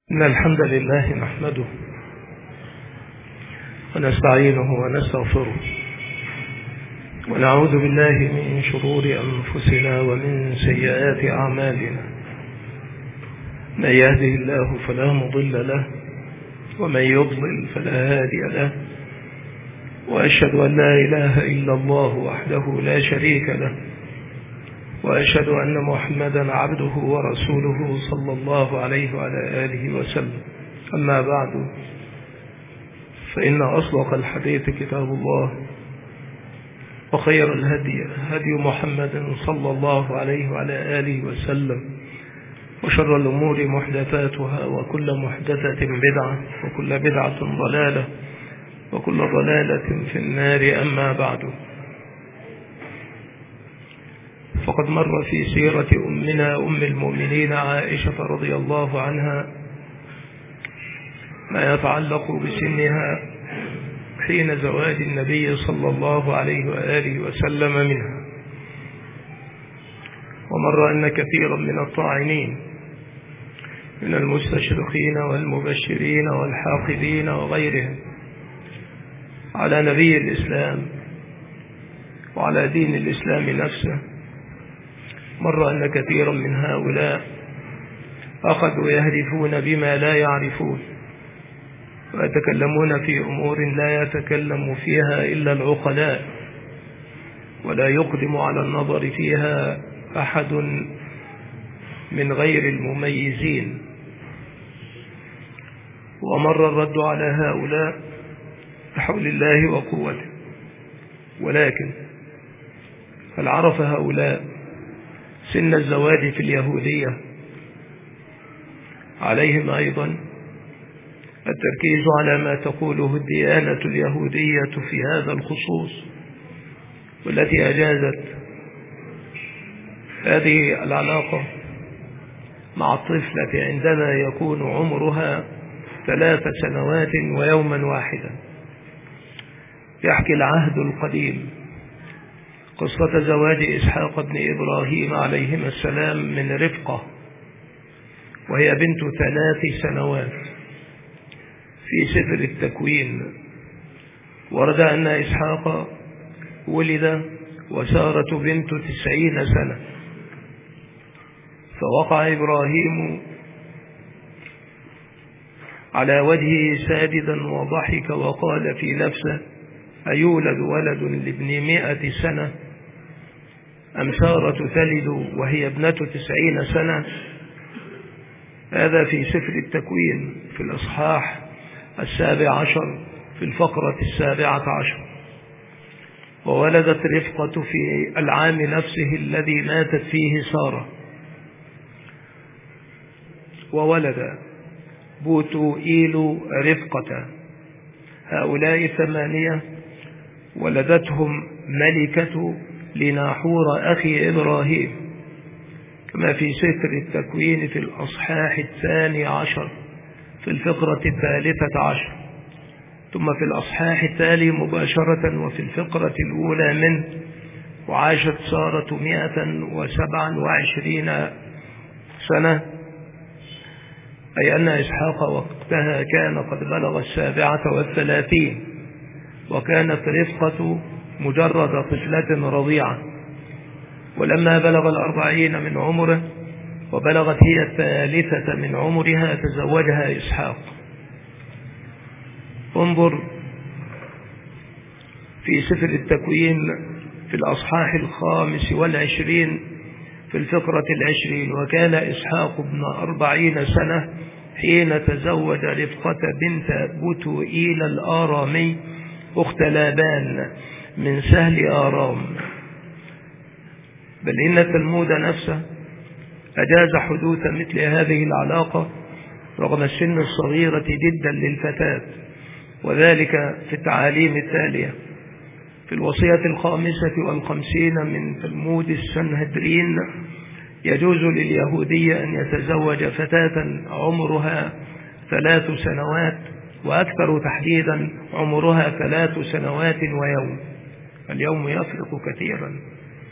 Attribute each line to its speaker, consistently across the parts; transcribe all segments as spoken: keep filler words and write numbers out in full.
Speaker 1: إن الحمد لله نحمده ونستعينه ونستغفره ونعوذ بالله من شرور أنفسنا ومن سيئات أعمالنا. من يهده الله فلا مضل له ومن يضلل فلا هادي له، وأشهد أن لا إله إلا الله وحده لا شريك له، وأشهد أن محمدا عبده ورسوله صلى الله عليه وعلى آله وسلم. أما بعد، فإن أصدق الحديث كتاب الله، وخير الهدي هدي محمد صلى الله عليه وعلى آله وسلم، وشر الأمور محدثاتها، وكل محدثة بدعة، وكل بدعة ضلالة، وكل ضلالة في النار. أما بعد، فقد مر في سيرة أمنا أم المؤمنين عائشة رضي الله عنها ما يتعلق بسنها حين زواج النبي صلى الله عليه وآله وسلم منها، ومر أن كثيرا من الطاعنين من المستشرقين والمبشرين والحاقدين وغيرهم على نبي الإسلام وعلى دين الإسلام نفسه، مر أن كثيرا من هؤلاء أخذوا يهرفون بما لا يعرفون، ويتكلمون في أمور لا يتكلم فيها إلا العقلاء، ولا يقدم على النظر فيها أحد من غير المميزين. ومر الرد على هؤلاء بحول الله وقوته، ولكن هل عرف هؤلاء سن الزواج في اليهودية؟ عليهم أيضا التركيز على ما تقوله الديانة اليهودية في هذا الخصوص، والتي أجازت هذه العلاقة مع الطفلة عندما يكون عمرها ثلاث سنوات ويوما واحدا. يحكي العهد القديم قصة زواج إسحاق بن إبراهيم عليهما السلام من رفقة وهي بنت ثلاث سنوات في سفر التكوين. ورد أن إسحاق ولد وسارة بنت تسعين سنة، فوقع إبراهيم على وجهه ساجدا وضحك وقال في نفسه: أيولد ولد لابن مئة سنة أم سارة تلد وهي ابنة تسعين سنة؟ هذا في سفر التكوين في الإصحاح السابع عشر في الفقرة السابعة عشر. وولدت رفقة في العام نفسه الذي ماتت فيه سارة، وولد بوتوئيل رفقة. هؤلاء ثمانية ولدتهم ملكة لناحور أخي إبراهيم، كما في سفر التكوين في الأصحاح الثاني عشر في الفقرة الثالثة عشر، ثم في الأصحاح التالي مباشرة وفي الفقرة الأولى منه: وعاشت سارة مئة وسبعا وعشرين سنة، أي أن إسحاق وقتها كان قد بلغ السابعة والثلاثين، وكانت رفقة مجرد طفلة رضيعة. ولما بلغ الأربعين من عمره وبلغت هي الثالثة من عمرها تزوجها إسحاق. انظر في سفر التكوين في الأصحاح الخامس والعشرين في الفقرة العشرين: وكان إسحاق ابن أربعين سنة حين تزوج رفقة بنت بتوئيل الآرامي أخت لابان من سهل آرام. بل إن التلمود نفسه أجاز حدوث مثل هذه العلاقة رغم السن الصغيرة جدا للفتاة، وذلك في التعاليم التالية: في الوصية الخامسة والخمسين من تلمود السنهدرين: يجوز لليهودية أن يتزوج فتاة عمرها ثلاث سنوات، وأكثر تحديدا عمرها ثلاث سنوات ويوم. اليوم يفرق كثيرا.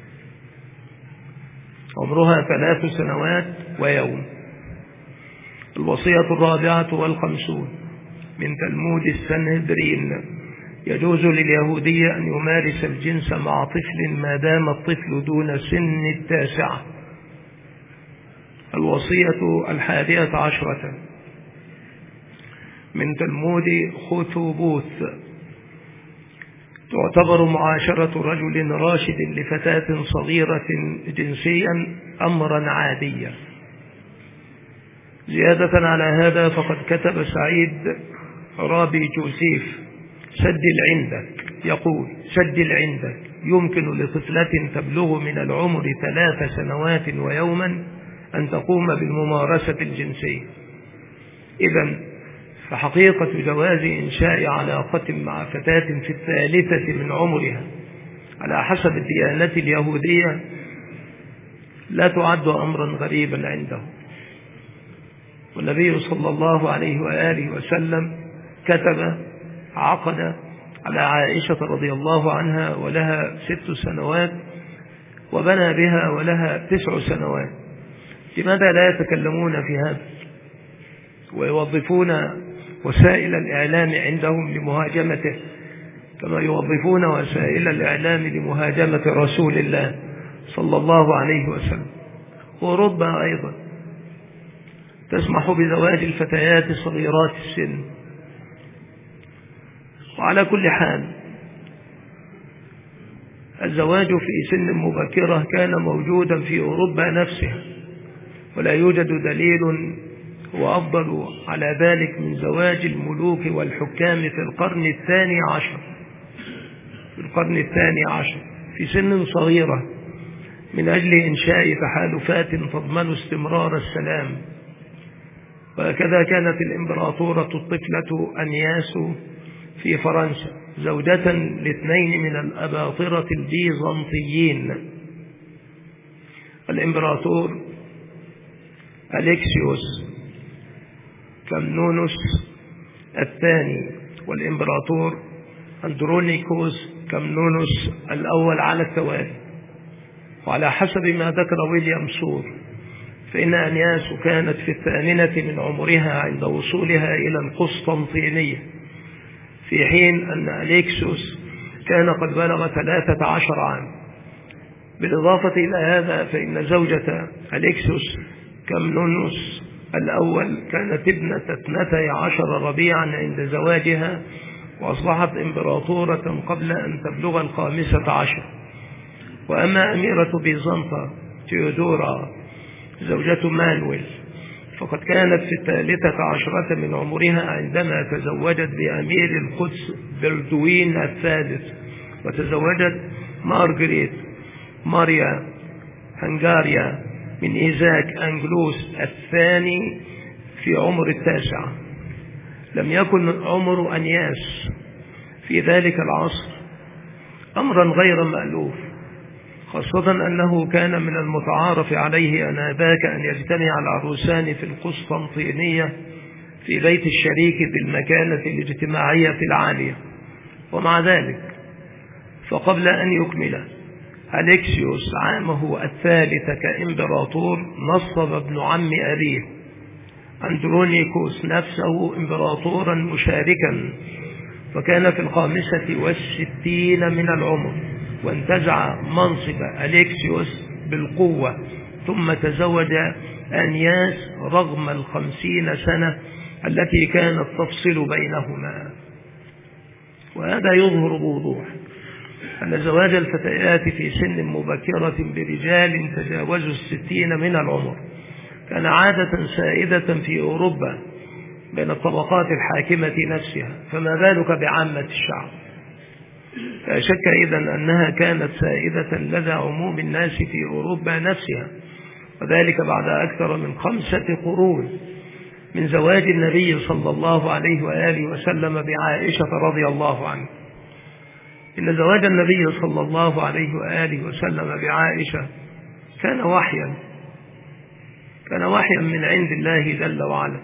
Speaker 1: عمرها ثلاث سنوات ويوم. الوصية الرابعة والخمسون من تلمود السنهدرين: يجوز لليهودي أن يمارس الجنس مع طفل ما دام الطفل دون سن التاسعة. الوصية الحادية عشرة من تلمود خثوبوث: تعتبر معاشرة رجل راشد لفتاة صغيرة جنسيا أمرا عاديا. زيادة على هذا فقد كتب سعيد رابي جوزيف سجل عندك، يقول: سجل عندك، يمكن لطفلة تبلغ من العمر ثلاث سنوات ويوما أن تقوم بالممارسة الجنسية. إذن فحقيقة جواز إنشاء علاقة مع فتاة في الثالثة من عمرها على حسب الديانة اليهودية لا تعد أمرا غريبا عنده. والنبي صلى الله عليه وآله وسلم كتب عقد على عائشة رضي الله عنها ولها ست سنوات وبنى بها ولها تسع سنوات. لماذا لا يتكلمون في هذا ويوظفون وسائل الإعلام عندهم لمهاجمته كما يوظفون وسائل الإعلام لمهاجمة رسول الله صلى الله عليه وسلم؟ وربما أيضا تسمح بزواج الفتيات صغيرات السن. وعلى كل حال الزواج في سن مبكرة كان موجودا في أوروبا نفسها، ولا يوجد دليل هو أفضل على ذلك من زواج الملوك والحكام في القرن الثاني عشر في القرن الثاني عشر في سن صغيرة من أجل إنشاء تحالفات تضمن استمرار السلام. وهكذا كانت الإمبراطورة الطفلة أنياس في فرنسا زوجة لاثنين من الأباطرة البيزنطيين، الإمبراطور أليكسيوس كمنونوس الثاني والإمبراطور أندرونيكوس كمنونوس الأول على التوالي. وعلى حسب ما ذكر ويليام سور فإن أنياس كانت في الثامنة من عمرها عند وصولها إلى القسطنطينية، في حين أن أليكسيوس كان قد بلغ ثلاثة عشر عام. بالإضافة إلى هذا فإن زوجة أليكسيوس كمنونوس الأول كانت ابنة اثنتي عشر ربيعا عند زواجها، وأصبحت إمبراطورة قبل أن تبلغ الخامسة عشر. وأما أميرة بيزنطة تيودورا زوجة مانويل فقد كانت في الثالثة عشرة من عمرها عندما تزوجت بأمير القدس بلدوين الثالث، وتزوجت مارغريت ماريا هنغاريا من إيزاك أنجلوس الثاني في عمر التاسعة. لم يكن عمر أنياس في ذلك العصر أمرا غير مألوف، خاصة أنه كان من المتعارف عليه آنذاك أن يجتمع العروسان في القسطنطينية في بيت الشريك بالمكانة الاجتماعية العالية. ومع ذلك فقبل أن يكمل أليكسيوس عامه الثالث كإمبراطور نصب ابن عم أبيه أندرونيكوس نفسه إمبراطورا مشاركا، وكان في الخامسة والستين من العمر، وانتزع منصب أليكسيوس بالقوة، ثم تزوج أنياس رغم الخمسين سنة التي كانت تفصل بينهما. وهذا يظهر بوضوح أن زواج الفتيات في سن مبكرة برجال تجاوزوا الستين من العمر كان عادة سائدة في أوروبا بين الطبقات الحاكمة نفسها، فما بالك بعامة الشعب؟ لا شك إذن أنها كانت سائدة لدى عموم الناس في أوروبا نفسها، وذلك بعد أكثر من خمسة قرون من زواج النبي صلى الله عليه وآله وسلم بعائشة رضي الله عنه. إن زواج النبي صلى الله عليه وآله وسلم بعائشة كان وحيا كان وحيا من عند الله جل وعلا،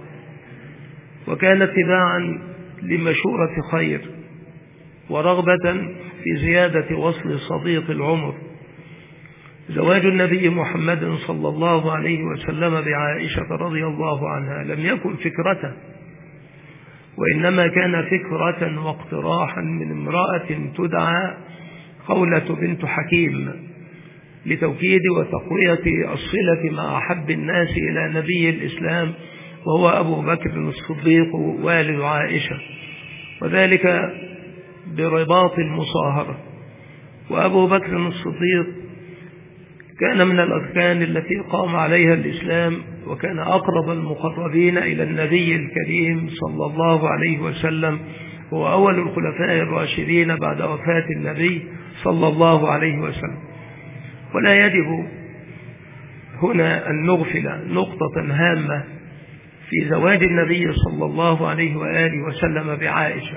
Speaker 1: وكان اتباعا لمشورة خير ورغبة في زيادة وصل صديق العمر. زواج النبي محمد صلى الله عليه وسلم بعائشة رضي الله عنها لم يكن فكرة، وإنما كان فكرة واقتراحا من امرأة تدعى خولة بنت حكيم لتوكيد وتقوية الصلة مع أحب الناس إلى نبي الإسلام وهو أبو بكر الصديق والد عائشة، وذلك برباط المصاهرة. وأبو بكر الصديق كان من الأركان التي قام عليها الإسلام، وكان أقرب المقربين إلى النبي الكريم صلى الله عليه وسلم، هو أول الخلفاء الراشدين بعد وفاة النبي صلى الله عليه وسلم. ولا يجب هنا أن نغفل نقطة هامة في زواج النبي صلى الله عليه وآله وسلم بعائشة،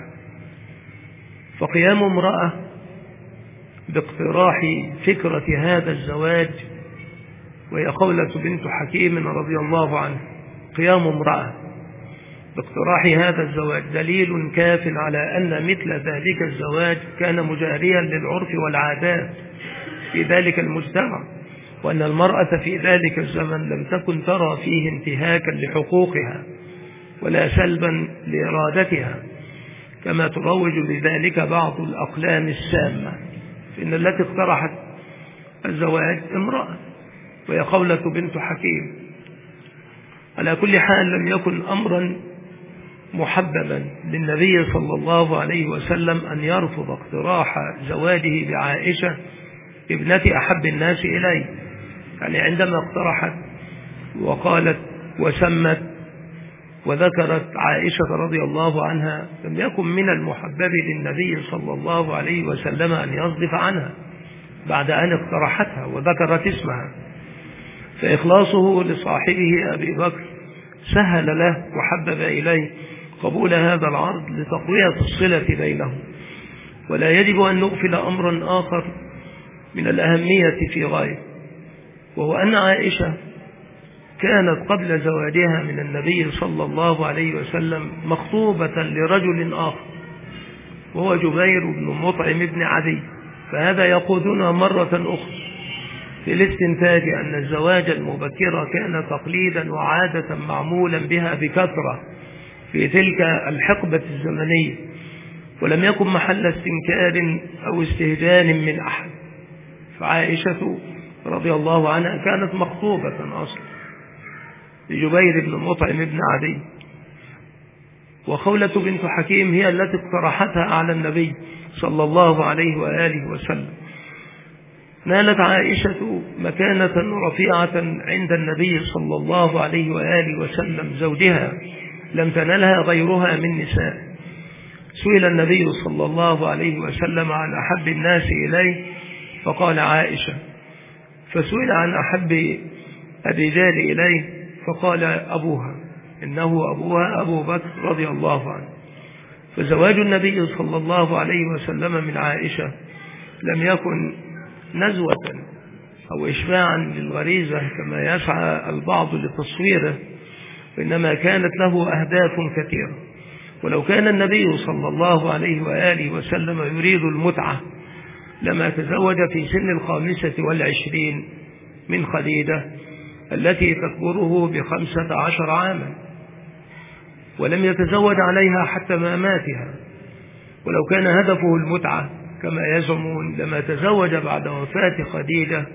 Speaker 1: فقيام امرأة باقتراح فكرة هذا الزواج وهي خولة بنت حكيم رضي الله عنه، قيام امرأة باقتراح هذا الزواج دليل كاف على أن مثل ذلك الزواج كان مجاريا للعرف والعادات في ذلك المجتمع، وأن المرأة في ذلك الزمن لم تكن ترى فيه انتهاكا لحقوقها ولا سلبا لإرادتها كما تروج لذلك بعض الأقلام السامة، إن التي اقترحت الزواج امرأة وهي خولة بنت حكيم. على كل حال لم يكن أمرا محببا للنبي صلى الله عليه وسلم أن يرفض اقتراح زواجه بعائشة ابنة أحب الناس إليه، يعني عندما اقترحت وقالت وسمت وذكرت عائشة رضي الله عنها لم يكن من المحبب للنبي صلى الله عليه وسلم أن يصدف عنها بعد أن اقترحتها وذكرت اسمها، فإخلاصه لصاحبه أبي بكر سهل له وحبب إليه قبول هذا العرض لتقوية الصلة بينهم. ولا يجب أن نغفل أمرا آخر من الأهمية في غاية، وهو أن عائشة كانت قبل زواجها من النبي صلى الله عليه وسلم مخطوبة لرجل آخر وهو جبير بن مطعم بن عدي، فهذا يقودنا مرة أخرى في الاستنتاج أن الزواج المبكر كان تقليدا وعادة معمولا بها بكثرة في تلك الحقبة الزمنية، ولم يكن محل استنكار أو استهجان من أحد. فعائشة رضي الله عنها كانت مخطوبة أصلا لجبير بن مطعم بن عدي، وخولة بنت حكيم هي التي اقترحتها على النبي صلى الله عليه وآله وسلم. نالت عائشة مكانة رفيعة عند النبي صلى الله عليه وآله وسلم زوجها لم تنلها غيرها من نساء. سئل النبي صلى الله عليه وسلم عن أحب الناس إليه فقال عائشة، فسئل عن أحب الرجال إليه فقال أبوها، إنه أبوها أبو بكر رضي الله عنه. فزواج النبي صلى الله عليه وسلم من عائشة لم يكن نزوة أو إشباعا للغريزة كما يسعى البعض لتصويره، وإنما كانت له أهداف كثيرة. ولو كان النبي صلى الله عليه وآله وسلم يريد المتعة لما تزوج في سن الخامسة والعشرين من خديجة التي تكبره بخمسة عشر عاما، ولم يتزوج عليها حتى مماتها. ولو كان هدفه المتعة كما يزعمون لما تزوج بعد وفاة خديجة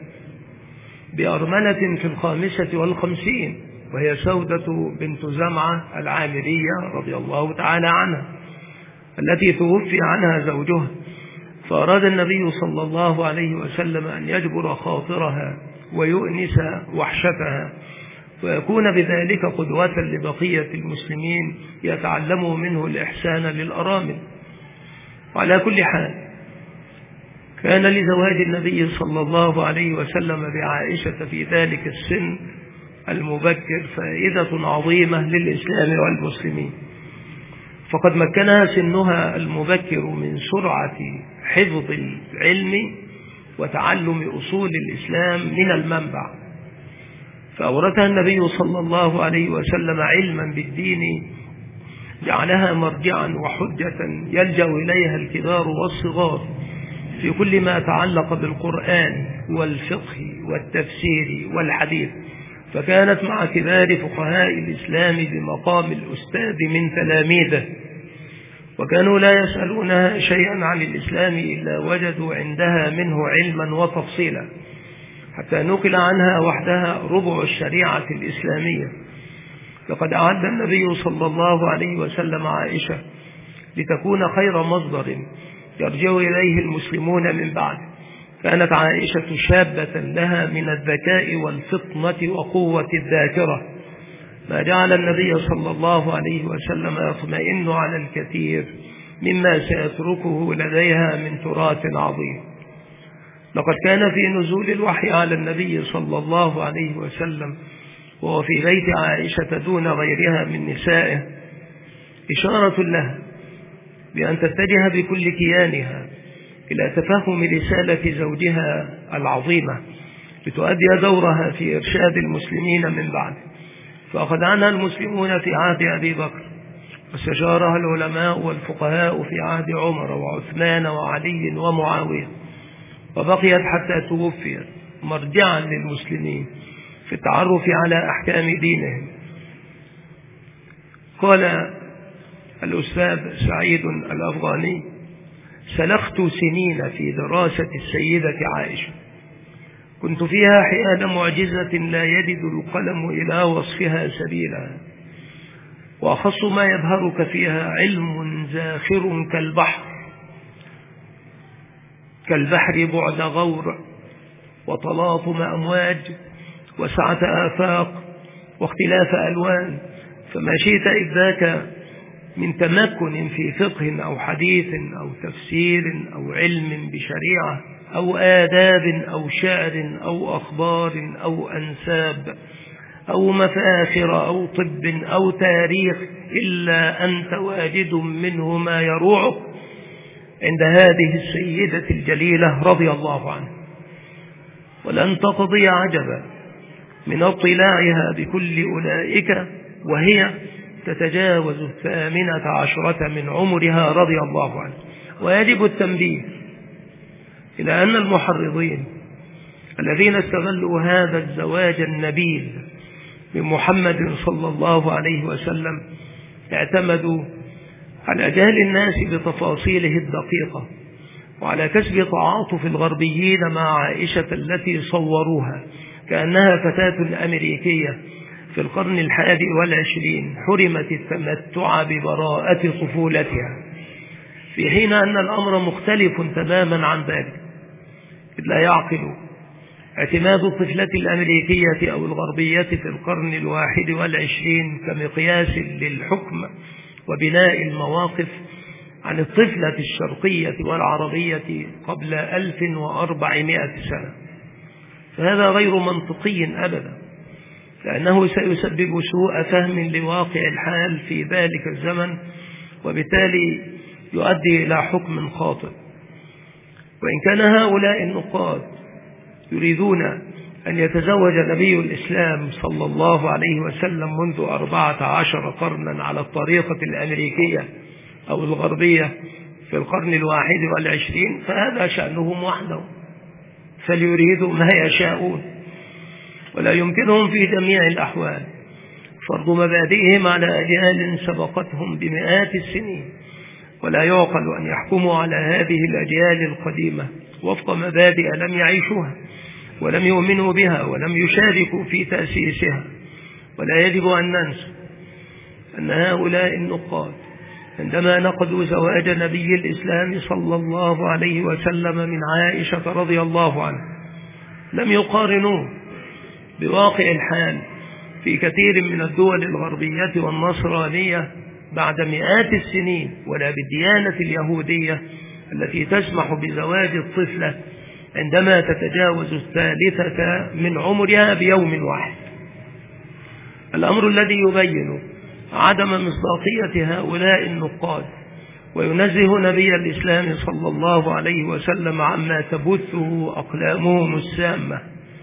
Speaker 1: بأرملة في الخامسة والخمسين وهي سودة بنت زمعة العامرية رضي الله تعالى عنها التي توفي عنها زوجها، فأراد النبي صلى الله عليه وسلم أن يجبر خاطرها ويؤنس وحشتها ويكون بذلك قدوة لبقية المسلمين يتعلموا منه الإحسان للأرامل. وعلى كل حال كان لزواج النبي صلى الله عليه وسلم بعائشة في ذلك السن المبكر فائدة عظيمة للإسلام والمسلمين، فقد مكنها سنها المبكر من سرعة حفظ العلم وتعلم أصول الإسلام من المنبع، فأورثها النبي صلى الله عليه وسلم علما بالدين جعلها مرجعا وحجة يلجأ إليها الكبار والصغار في كل ما تعلق بالقرآن والفقه والتفسير والحديث، فكانت مع كبار فقهاء الإسلام بمقام الأستاذ من تلاميذه، وكانوا لا يسألونها شيئا عن الإسلام إلا وجدوا عندها منه علما وتفصيلا، حتى نقل عنها وحدها ربع الشريعة الإسلامية. لقد أعد النبي صلى الله عليه وسلم عائشة لتكون خير مصدر يرجع إليه المسلمون من بعد. كانت عائشة شابة لها من الذكاء والفطنة وقوة الذاكرة، ما جعل النبي صلى الله عليه وسلم يطمئن على الكثير مما سيتركه لديها من تراث عظيم. لقد كان في نزول الوحي على النبي صلى الله عليه وسلم وهو في بيت عائشة دون غيرها من نسائه إشارة لها بأن تتجه بكل كيانها إلى تفهم رسالة زوجها العظيمة لتؤدي دورها في إرشاد المسلمين من بعد. فأخذ عنها المسلمون في عهد أبي بكر، واستشارها العلماء والفقهاء في عهد عمر وعثمان وعلي ومعاوية، وبقيت حتى توفيت مرجعا للمسلمين في التعرف على أحكام دينهم. قال الأستاذ سعيد الأفغاني: سلخت سنين في دراسة السيدة عائشة، كنت فيها حيال معجزة لا يجد القلم إلى وصفها سبيلا، وأخص ما يبهرك فيها علم زاخر كالبحر كالبحر بعد غور وتلاطم أمواج وسعة آفاق واختلاف ألوان، فما شئت إذ ذاك من تمكن في فقه أو حديث أو تفسير أو علم بشريعة أو آداب أو شعر أو أخبار أو أنساب أو مفاخر أو طب أو تاريخ، إلا أنت واجد منه ما يروعك عند هذه السيدة الجليلة رضي الله عنها. ولن تقضي عجبا من اطلاعها بكل أولئك وهي تتجاوز الثامنة عشرة من عمرها رضي الله عنها. ويجب التنبيه إلى أن المحرضين الذين استغلوا هذا الزواج النبيل بمحمد صلى الله عليه وسلم اعتمدوا على جهل الناس بتفاصيله الدقيقة، وعلى كسب تعاطف الغربيين مع عائشة التي صوروها كأنها فتاة أمريكية في القرن الحادي والعشرين حرمت التمتع ببراءة طفولتها، في حين أن الأمر مختلف تماما عن ذلك، إذ لا يعقل اعتماد الطفلة الأمريكية أو الغربية في القرن الواحد والعشرين كمقياس للحكم وبناء المواقف عن الطفلة الشرقية والعربية قبل ألف وأربعمائة سنة. فهذا غير منطقي أبدا، لأنه سيسبب سوء فهم لواقع الحال في ذلك الزمن، وبالتالي يؤدي إلى حكم خاطئ. وإن كان هؤلاء النقاد يريدون أن يتزوج نبي الإسلام صلى الله عليه وسلم منذ أربعة عشر قرنا على الطريقة الأمريكية أو الغربية في القرن الواحد والعشرين، فهذا شأنهم وحدهم، فليريدوا ما يشاءون، ولا يمكنهم في جميع الأحوال فرض مبادئهم على أجيال سبقتهم بمئات السنين، ولا يعقل أن يحكموا على هذه الأجيال القديمة وفق مبادئ لم يعيشوها ولم يؤمنوا بها ولم يشاركوا في تأسيسها. ولا يجب أن ننسى أن هؤلاء النقاد عندما نقدوا زواج نبي الإسلام صلى الله عليه وسلم من عائشة رضي الله عنها لم يقارنوه بواقع الحال في كثير من الدول الغربية والنصرانية بعد مئات السنين، ولا بالديانة اليهودية التي تسمح بزواج الطفلة عندما تتجاوز الثالثة من عمرها بيوم واحد. الأمر الذي يبين عدم مصداقية هؤلاء النقاد وينزه نبي الإسلام صلى الله عليه وسلم عما تبثه أقلامهم السامة.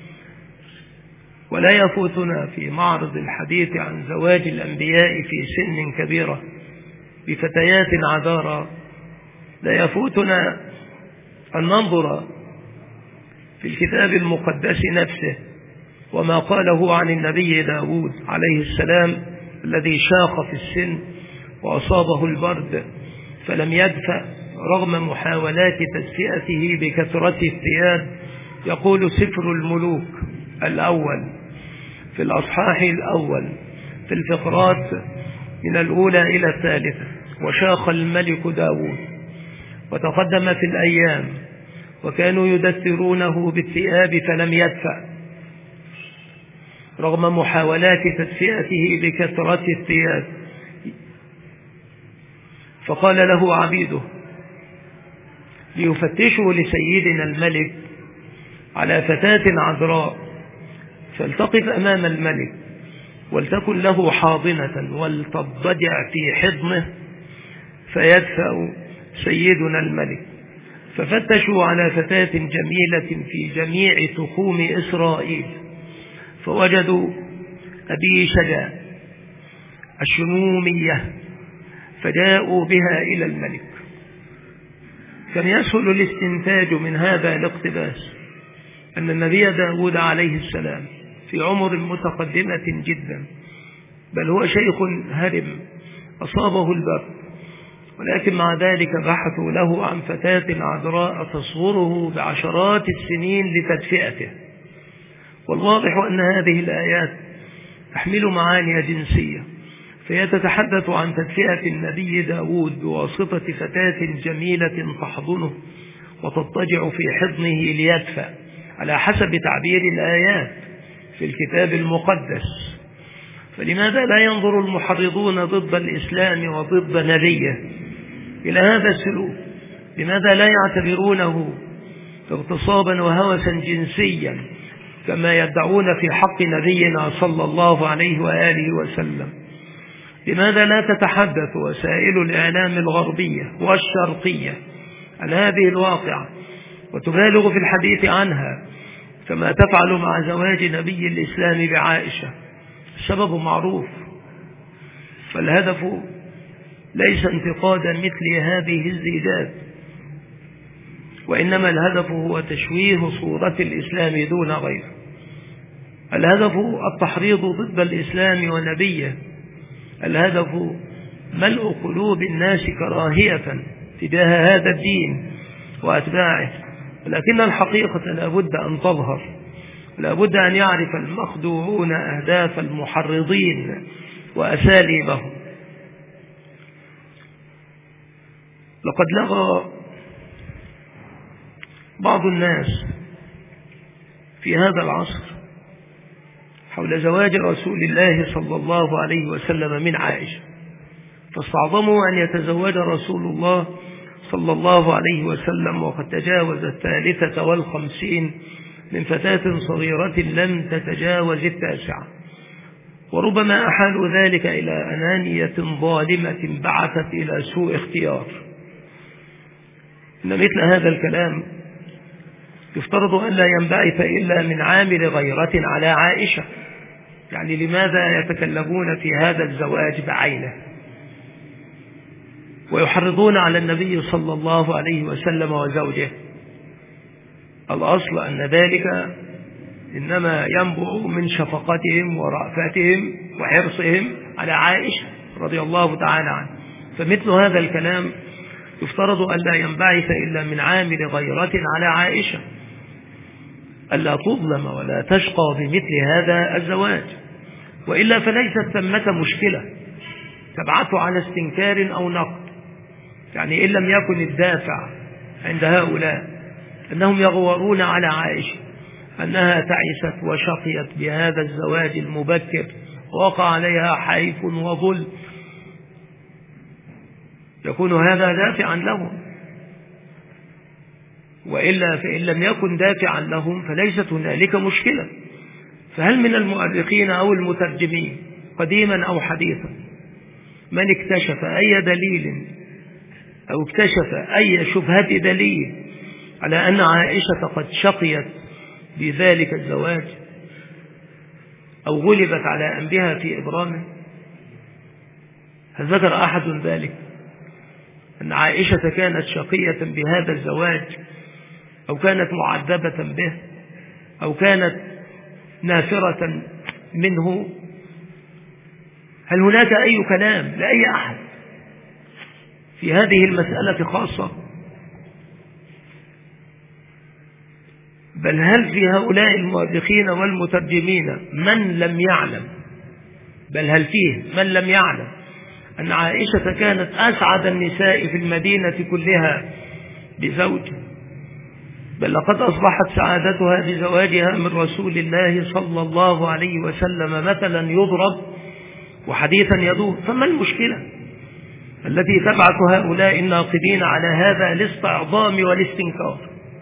Speaker 1: ولا يفوتنا في معرض الحديث عن زواج الأنبياء في سن كبيرة بفتيات عذارى، لا يفوتنا أن ننظر في الكتاب المقدس نفسه وما قاله عن النبي داود عليه السلام الذي شاخ في السن وأصابه البرد فلم يدفأ رغم محاولات تدفئته بكثرة الثياب. يقول سفر الملوك الأول في الأصحاح الأول في الفقرات من الأولى إلى الثالثة: وشاخ الملك داود وتقدم في الأيام وكانوا يدثرونه بالثياب فلم يدفأ رغم محاولات تدفئته بكثرة الثياب. فقال له عبيده ليفتشوا لسيدنا الملك على فتاة عذراء فلتقف أمام الملك ولتكن له حاضنة ولتضجع في حضنه فيدفأ سيدنا الملك. ففتشوا على فتاة جميلة في جميع تخوم إسرائيل فوجدوا أبي شجا الشنومية فجاءوا بها إلى الملك. كان يسهل الاستنتاج من هذا الاقتباس أن النبي داود عليه السلام في عمر متقدمة جدا، بل هو شيخ هرم أصابه البرد، ولكن مع ذلك بحثوا له عن فتاة عذراء تصغره بعشرات السنين لتدفئته. والواضح أن هذه الآيات تحمل معاني جنسية، فهي تتحدث عن تدفئة النبي داود بواسطة فتاة جميلة تحضنه وتضطجع في حضنه ليدفأ على حسب تعبير الآيات في الكتاب المقدس. فلماذا لا ينظر المحرضون ضد الإسلام وضد نبيه إلى هذا السلوك؟ لماذا لا يعتبرونه اغتصابا وهوسا جنسيا كما يدعون في حق نبينا صلى الله عليه وآله وسلم؟ لماذا لا تتحدث وسائل الإعلام الغربية والشرقية عن هذه الواقعة وتبالغ في الحديث عنها كما تفعل مع زواج نبي الإسلام بعائشة؟ السبب معروف، فالهدف ليس انتقاد مثل هذه الزيجات، وإنما الهدف هو تشويه صورة الإسلام دون غيره. الهدف التحريض ضد الإسلام ونبيه، الهدف ملء قلوب الناس كراهية تجاه هذا الدين وأتباعه. ولكن الحقيقة لابد أن تظهر، لابد أن يعرف المخدوعون أهداف المحرضين وأساليبهم. لقد لغى بعض الناس في هذا العصر حول زواج رسول الله صلى الله عليه وسلم من عائشة، فاستعظموا أن يتزوج رسول الله صلى الله عليه وسلم وقد تجاوز الثالثة والخمسين من فتاة صغيرة لم تتجاوز التاسعة، وربما أحالوا ذلك إلى أنانية ظالمة بعثت إلى سوء اختيار. إن مثل هذا الكلام يفترض أن لا ينبعث إلا من عامل غيرة على عائشة. يعني لماذا يتكلمون في هذا الزواج بعينه ويحرضون على النبي صلى الله عليه وسلم وزوجه؟ الأصل أن ذلك إنما ينبع من شفقتهم ورأفتهم وحرصهم على عائشة رضي الله تعالى عنها. فمثل هذا الكلام يفترض أن لا ينبعث إلا من عامل غيرة على عائشة ألا تظلم ولا تشقى بمثل هذا الزواج، وإلا فليست ثمة مشكلة تبعث على استنكار أو نقد. يعني إن لم يكن الدافع عند هؤلاء أنهم يغورون على عائشة أنها تعست وشقيت بهذا الزواج المبكر ووقع عليها حيف وظلم، يكون هذا دافعا لهم، وإلا فإن لم يكن دافعا لهم فليست هنالك مشكلة. فهل من المؤرخين أو المترجمين قديما أو حديثا من اكتشف أي دليل أو اكتشف أي شبهة دليل على أن عائشة قد شقيت بذلك الزواج أو غلبت على أنبها في إبرامه؟ هل ذكر أحد ذلك أن عائشة كانت شقية بهذا الزواج أو كانت معذبة به أو كانت نافرة منه؟ هل هناك أي كلام لأي أحد في هذه المسألة خاصة؟ بل هل في هؤلاء المؤرخين والمترجمين من لم يعلم، بل هل فيه من لم يعلم أن عائشة كانت أسعد النساء في المدينة كلها بزوج، بل لقد أصبحت سعادتها بزواجها من رسول الله صلى الله عليه وسلم مثلا يضرب وحديثا يدور؟ فما المشكلة التي تبعث هؤلاء الناقدين على هذا الاستعظام والاستنكار؟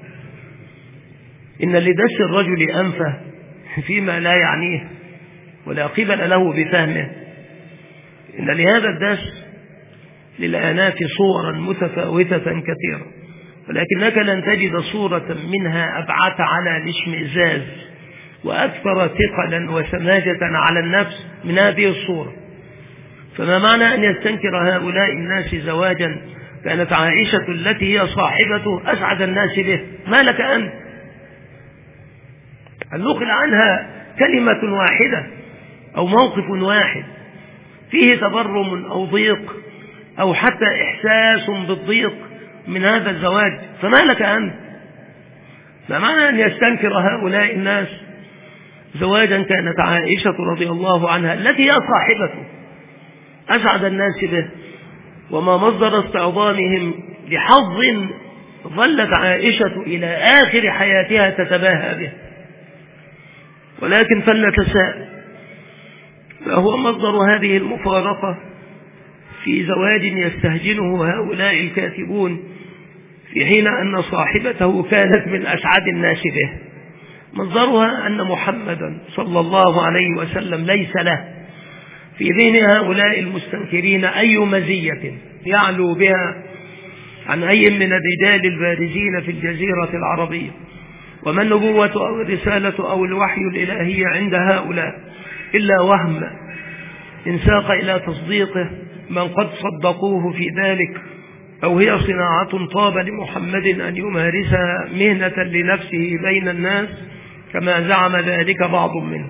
Speaker 1: إن لدس الرجل أنفه فيما لا يعنيه ولا قبل له بفهمه. إن لهذا الدس للآناف صورا متفاوتة كثيرة، ولكنك لن تجد صورة منها أبعث على الاشمئزاز وأكثر ثقلا وسماجة على النفس من هذه الصورة. فما معنى أن يستنكر هؤلاء الناس زواجا كانت عائشة التي هي صاحبته أسعد الناس به؟ ما لك أنت؟ أن نقل عنها كلمة واحدة أو موقف واحد فيه تبرم أو ضيق أو حتى إحساس بالضيق من هذا الزواج، فما لك أنت؟ ما معنى أن يستنكر هؤلاء الناس زواجا كانت عائشة رضي الله عنها التي هي صاحبته أسعد الناس به، وما مصدر استعظامهم لحظ ظلت عائشة إلى آخر حياتها تتباهى به؟ ولكن فلنتساءل، فهو مصدر هذه المفارقة في زواج يستهجنه هؤلاء الكاتبون في حين أن صاحبته كانت من أسعد الناس به؟ مصدرها أن محمدا صلى الله عليه وسلم ليس له في ذهن هؤلاء المستنكرين أي مزية يعلو بها عن أي من الرجال البارزين في الجزيرة العربية، وما النبوة أو الرسالة أو الوحي الإلهي عند هؤلاء إلا وهم إن ساق إلى تصديقه من قد صدقوه في ذلك، أو هي صناعة طاب لمحمد أن يمارسها مهنة لنفسه بين الناس كما زعم ذلك بعض منهم.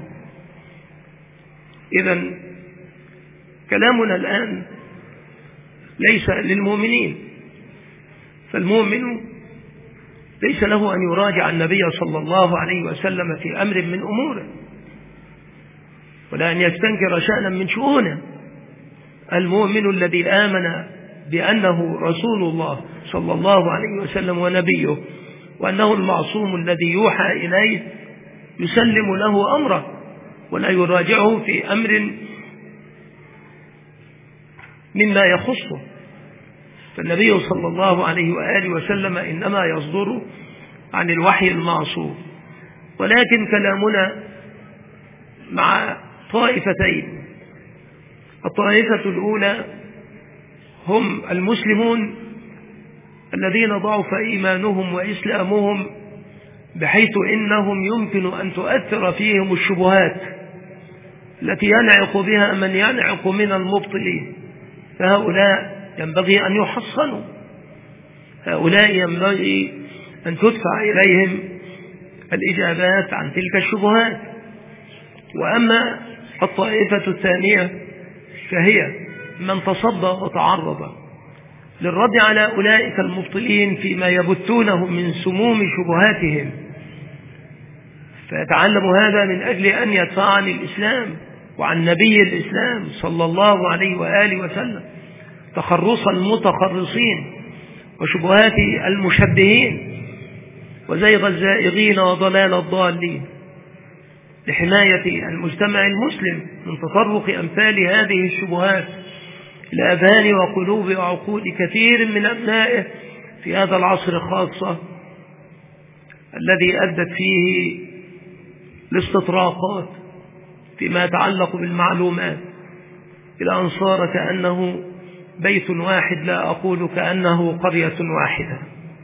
Speaker 1: إذن كلامنا الآن ليس للمؤمنين، فالمؤمن ليس له أن يراجع النبي صلى الله عليه وسلم في أمر من أموره ولا أن يستنكر شأنا من شؤونه. المؤمن الذي آمن بأنه رسول الله صلى الله عليه وسلم ونبيه وأنه المعصوم الذي يوحى إليه يسلم له أمره ولا يراجعه في أمر مما يخصه. فالنبي صلى الله عليه وآله وسلم إنما يصدر عن الوحي المعصوم. ولكن كلامنا مع طائفتين: الطائفة الأولى هم المسلمون الذين ضعف إيمانهم وإسلامهم بحيث إنهم يمكن أن تؤثر فيهم الشبهات التي ينعق بها من ينعق من المبطلين، فهؤلاء ينبغي أن يحصنوا، هؤلاء ينبغي أن تدفع إليهم الإجابات عن تلك الشبهات. وأما الطائفة الثانية فهي من تصدى وتعرض للرد على أولئك المبطلين فيما يبثونه من سموم شبهاتهم، فيتعلم هذا من أجل أن يدفع عن الإسلام وعن نبي الإسلام صلى الله عليه وآله وسلم تخرص المتخرصين وشبهات المشبهين وزيغ الزائغين وضلال الضالين، لحماية المجتمع المسلم من تطرق أمثال هذه الشبهات إلى أذهان وقلوب وعقول كثير من أبنائه في هذا العصر خاصة الذي أدت فيه الاستطراقات فيما يتعلق بالمعلومات إلى أن صار كأنه بيت واحد، لا أقول كأنه قرية واحدة.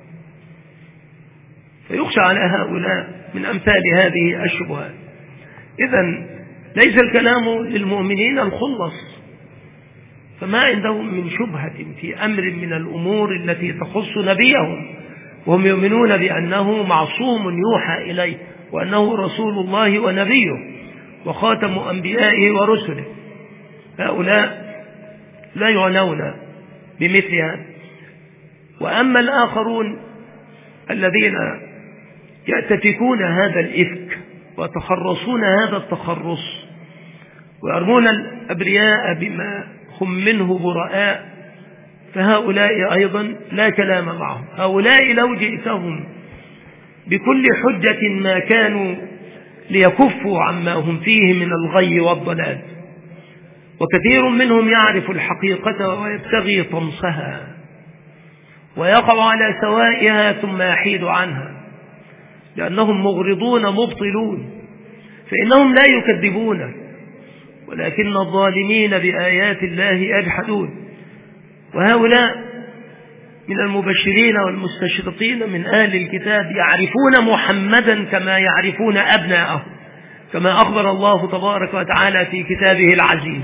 Speaker 1: فيخشى على هؤلاء من أمثال هذه الشبهات. إذن ليس الكلام للمؤمنين الخلص، فما عندهم من شبهة في أمر من الأمور التي تخص نبيهم وهم يؤمنون بأنه معصوم يوحى إليه، وأنه رسول الله ونبيه وخاتم أنبيائه ورسله. هؤلاء لا يعنون بمثل هذا. وأما الآخرون الذين يأتفكون هذا الإفك ويتخرصون هذا التخرص ويرمون الأبرياء بما هم منه براء، فهؤلاء أيضا لا كلام معهم. هؤلاء لو جئتهم بكل حجة ما كانوا ليكفوا عما هم فيه من الغي والضلال، وكثير منهم يعرف الحقيقة ويبتغي طمسها ويقع على سوائها ثم يحيد عنها، لأنهم مغرضون مبطلون، فإنهم لا يكذبون، ولكن الظالمين بآيات الله يجحدون. وهؤلاء من المبشرين والمستشرقين من أهل الكتاب يعرفون محمدا كما يعرفون أبناءه، كما أخبر الله تبارك وتعالى في كتابه العزيز،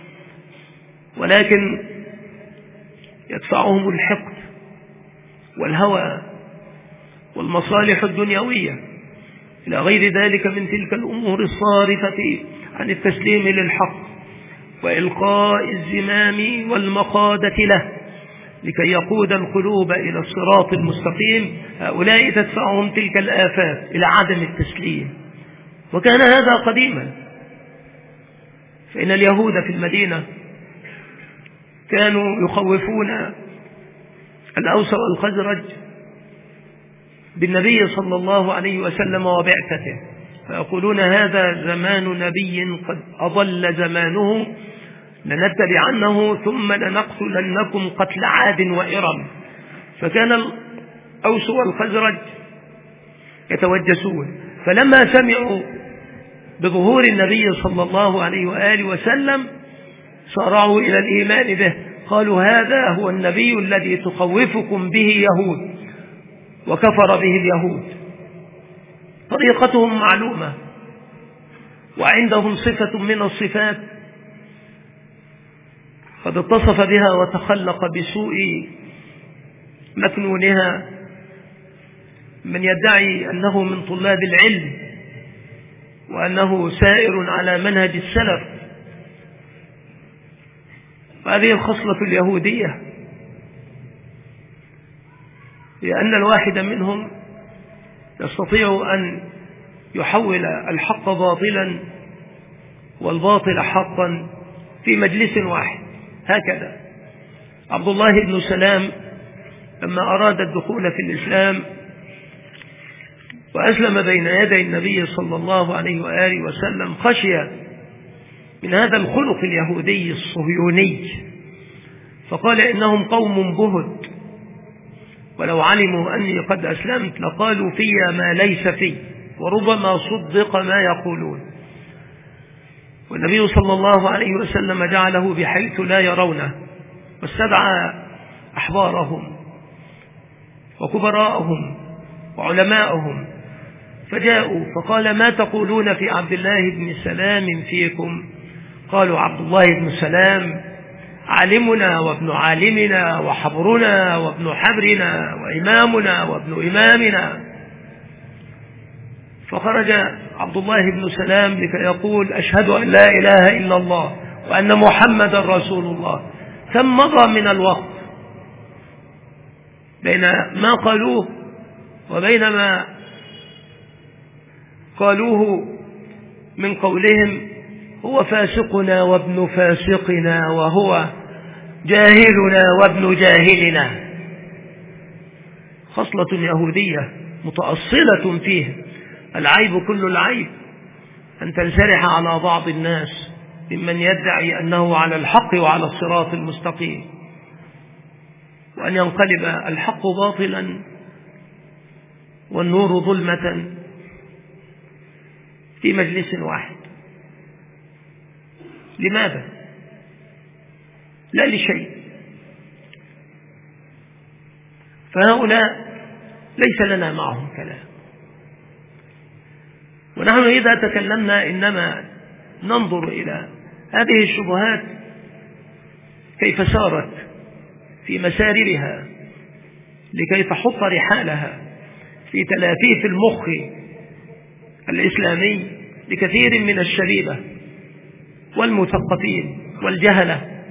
Speaker 1: ولكن يدفعهم الحقد والهوى والمصالح الدنيوية إلى غير ذلك من تلك الأمور الصارفة عن التسليم للحق وإلقاء الزمام والمقادة له لكي يقود القلوب إلى الصراط المستقيم. هؤلاء تدفعهم تلك الآفات إلى عدم التسليم، وكان هذا قديما، فإن اليهود في المدينة كانوا يخوفون الأوس والخزرج بالنبي صلى الله عليه وسلم وبعثته، فيقولون هذا زمان نبي قد أضل زمانه لنتبعنه ثم لنقتلنكم قتل عاد وإرم. فكان الأوس والخزرج يتوجسون، فلما سمعوا بظهور النبي صلى الله عليه وآله وسلم سارعوا إلى الإيمان به، قالوا هذا هو النبي الذي تخوفكم به يهود، وكفر به اليهود. طريقتهم معلومة، وعندهم صفة من الصفات قد اتصف بها وتخلق بسوء مكنونها من يدعي أنه من طلاب العلم وأنه سائر على منهج السلف. وهذه الخصلة اليهودية، لأن الواحد منهم يستطيع أن يحول الحق باطلا والباطل حقا في مجلس واحد. هكذا عبد الله بن سلام لما أراد الدخول في الإسلام وأسلم بين يدي النبي صلى الله عليه وآله وسلم خشي من هذا الخلق اليهودي الصهيوني، فقال إنهم قوم بهد، ولو علموا أني قد أسلمت لقالوا في ما ليس في، وربما صدق ما يقولون. والنبي صلى الله عليه وسلم جعله بحيث لا يرونه، واستدعى أحبارهم وكبراءهم وعلماءهم فجاءوا، فقال ما تقولون في عبد الله بن سلام فيكم؟ قالوا عبد الله بن سلام عالمنا وابن عالمنا وحبرنا وابن حبرنا وإمامنا وابن إمامنا. فخرج عبد الله بن سلام لكي يقول أشهد أن لا إله إلا الله وأن محمد رسول الله. ثم مضى من الوقت بين ما قالوه وبين ما قالوه من قولهم هو فاسقنا وابن فاسقنا وهو جاهلنا وابن جاهلنا. خصلة يهودية متأصلة فيه. العيب كل العيب أن تنسرح على بعض الناس ممن يدعي أنه على الحق وعلى الصراط المستقيم، وأن ينقلب الحق باطلا والنور ظلمة في مجلس واحد. لماذا؟ لا لشيء. فهؤلاء ليس لنا معهم كلام، ونحن إذا تكلمنا إنما ننظر إلى هذه الشبهات كيف سارت في مسارها لكي تحط رحالها في تلافيف المخ الإسلامي لكثير من الشبيبة والمثقفين والجهلة.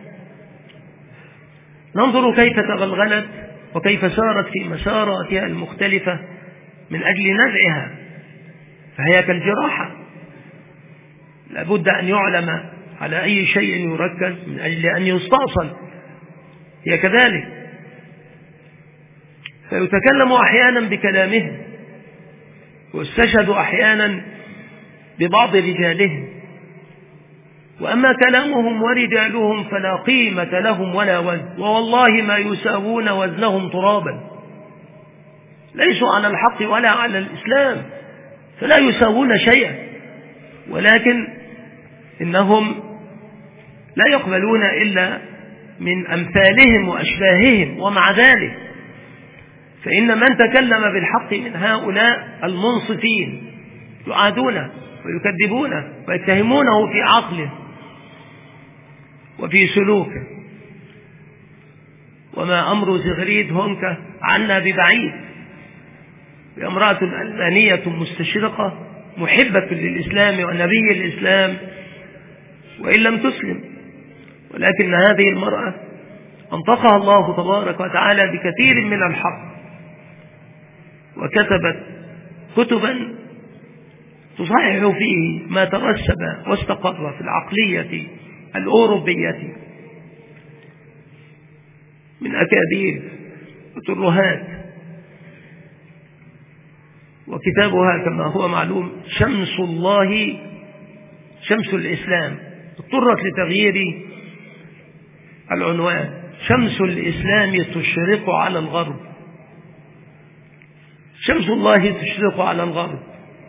Speaker 1: ننظر كيف تغلغلت وكيف سارت في مساراتها المختلفة من أجل نزعها، فهي كالجراحة، لابد أن يعلم على أي شيء يركز من أجل أن يستأصل. هي كذلك، فيتكلم أحيانا بكلامهم واستشهد أحيانا ببعض رجالهم، وأما كلامهم ورجالهم فلا قيمة لهم ولا وزن، ووالله ما يساوون وزنهم ترابا، ليسوا على الحق ولا على الإسلام، فلا يساوون شيئا، ولكن إنهم لا يقبلون إلا من أمثالهم وأشباههم. ومع ذلك فإن من تكلم بالحق من هؤلاء المنصفين يعادونه ويكذبونه ويتهمونه في عقله وفي سلوكه. وما أمر زغريد هونك عنا ببعيد، امرأة ألمانية مستشرقة محبة للإسلام ونبي الإسلام وإن لم تسلم، ولكن هذه المرأة أنطقها الله تبارك وتعالى بكثير من الحق، وكتبت كتبا تصحح فيه ما ترسب واستقر في العقلية الأوروبية من أكاذيب وترهات. وكتابها كما هو معلوم شمس الله شمس الإسلام، اضطرت لتغيير العنوان، شمس الإسلام تشرق على الغرب، شمس الله تشرق على الغرب.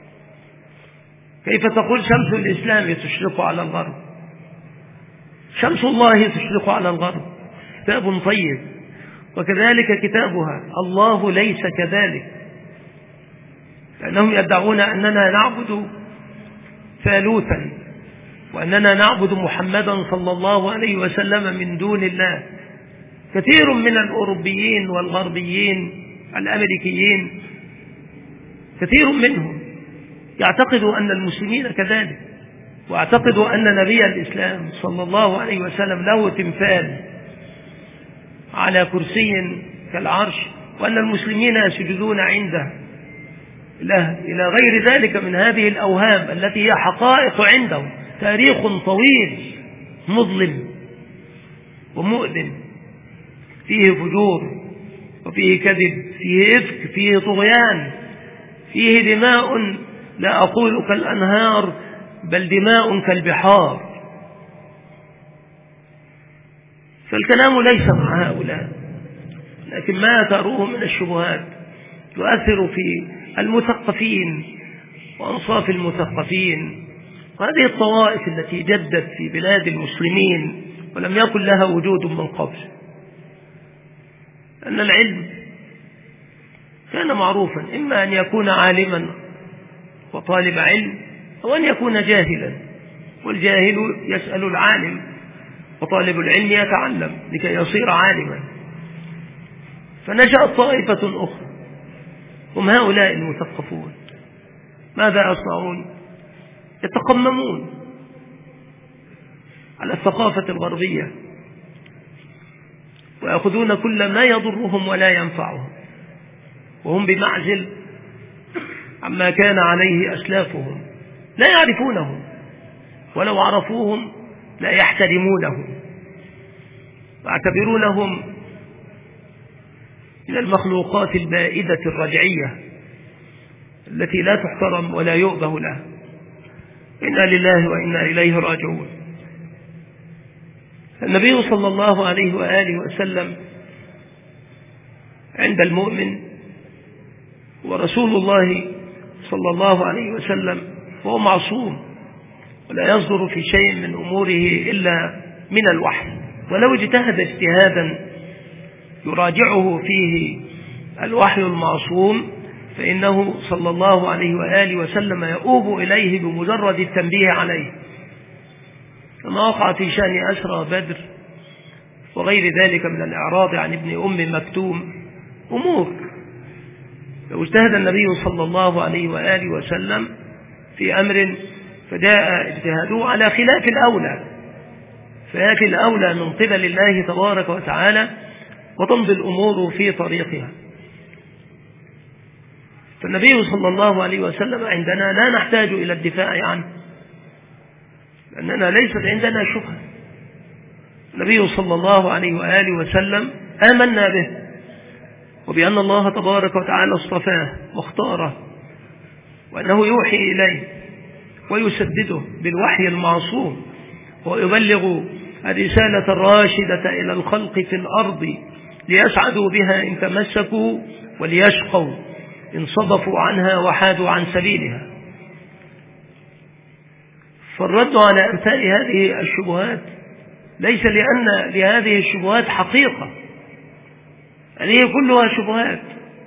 Speaker 1: كيف تقول شمس الإسلام تشرق على الغرب؟ شمس الله تشرق على الغرب، كتاب طيب. وكذلك كتابها الله ليس كذلك، لأنهم يدعون أننا نعبد ثالوثا وأننا نعبد محمدا صلى الله عليه وسلم من دون الله. كثير من الأوروبيين والغربيين الأمريكيين كثير منهم يعتقدوا أن المسلمين كذلك، واعتقدوا أن نبي الإسلام صلى الله عليه وسلم له تمثال على كرسي كالعرش، وأن المسلمين يسجدون عنده له، إلى غير ذلك من هذه الأوهام التي هي حقائق عندهم. تاريخ طويل مظلم ومؤذن، فيه فجور وفيه كذب، فيه إفك، فيه طغيان، فيه دماء لا أقول كالأنهار بل دماء كالبحار. فالكلام ليس مع هؤلاء، لكن ما أثاروه من الشبهات يؤثر في المثقفين وأنصاف المثقفين، وهذه الطوائف التي جدت في بلاد المسلمين ولم يكن لها وجود من قبل. أن العلم كان معروفا، إما أن يكون عالما وطالب علم، أو أن يكون جاهلا، والجاهل يسأل العالم، وطالب العلم يتعلم لكي يصير عالما. فنشأت طائفة أخرى هم هؤلاء المثقفون. ماذا يصنعون؟ يتقممون على الثقافة الغربية، ويأخذون كل ما يضرهم ولا ينفعهم، وهم بمعزل عما كان عليه أسلافهم، لا يعرفونهم، ولو عرفوهم لا يحترمونهم، ويعتبرونهم من المخلوقات البائدة الرجعية التي لا تحترم ولا يؤبه لها. إنا لله وإنا إليه راجعون. النبي صلى الله عليه وآله وسلم عند المؤمن ورسول الله صلى الله عليه وسلم وهو معصوم، ولا يصدر في شيء من أموره إلا من الوحي، ولو اجتهد اجتهادا يراجعه فيه الوحي المعصوم فإنه صلى الله عليه وآله وسلم يؤوب إليه بمجرد التنبيه عليه، كما وقع في شأن أسرى بدر وغير ذلك من الإعراض عن ابن أم مكتوم أمور لو اجتهد النبي صلى الله عليه وآله وسلم في أمر فجاء اجتهاده على خلاف الأولى، فيأتي الأولى من قبل الله تبارك وتعالى وتمضي الأمور في طريقها. فالنبي صلى الله عليه وسلم عندنا لا نحتاج إلى الدفاع عنه، لأننا ليست عندنا شبهة. النبي صلى الله عليه وآله وسلم آمنا به، وبأن الله تبارك وتعالى اصطفاه واختاره، وأنه يوحي إليه ويسدده بالوحي المعصوم، ويبلغ الرسالة الراشدة إلى الخلق في الأرض ليسعدوا بها إن تمسكوا وليشقوا إن صدفوا عنها وحادوا عن سبيلها. فالرد على أمثال هذه الشبهات ليس لأن لهذه الشبهات حقيقة، هذه كلها شبهات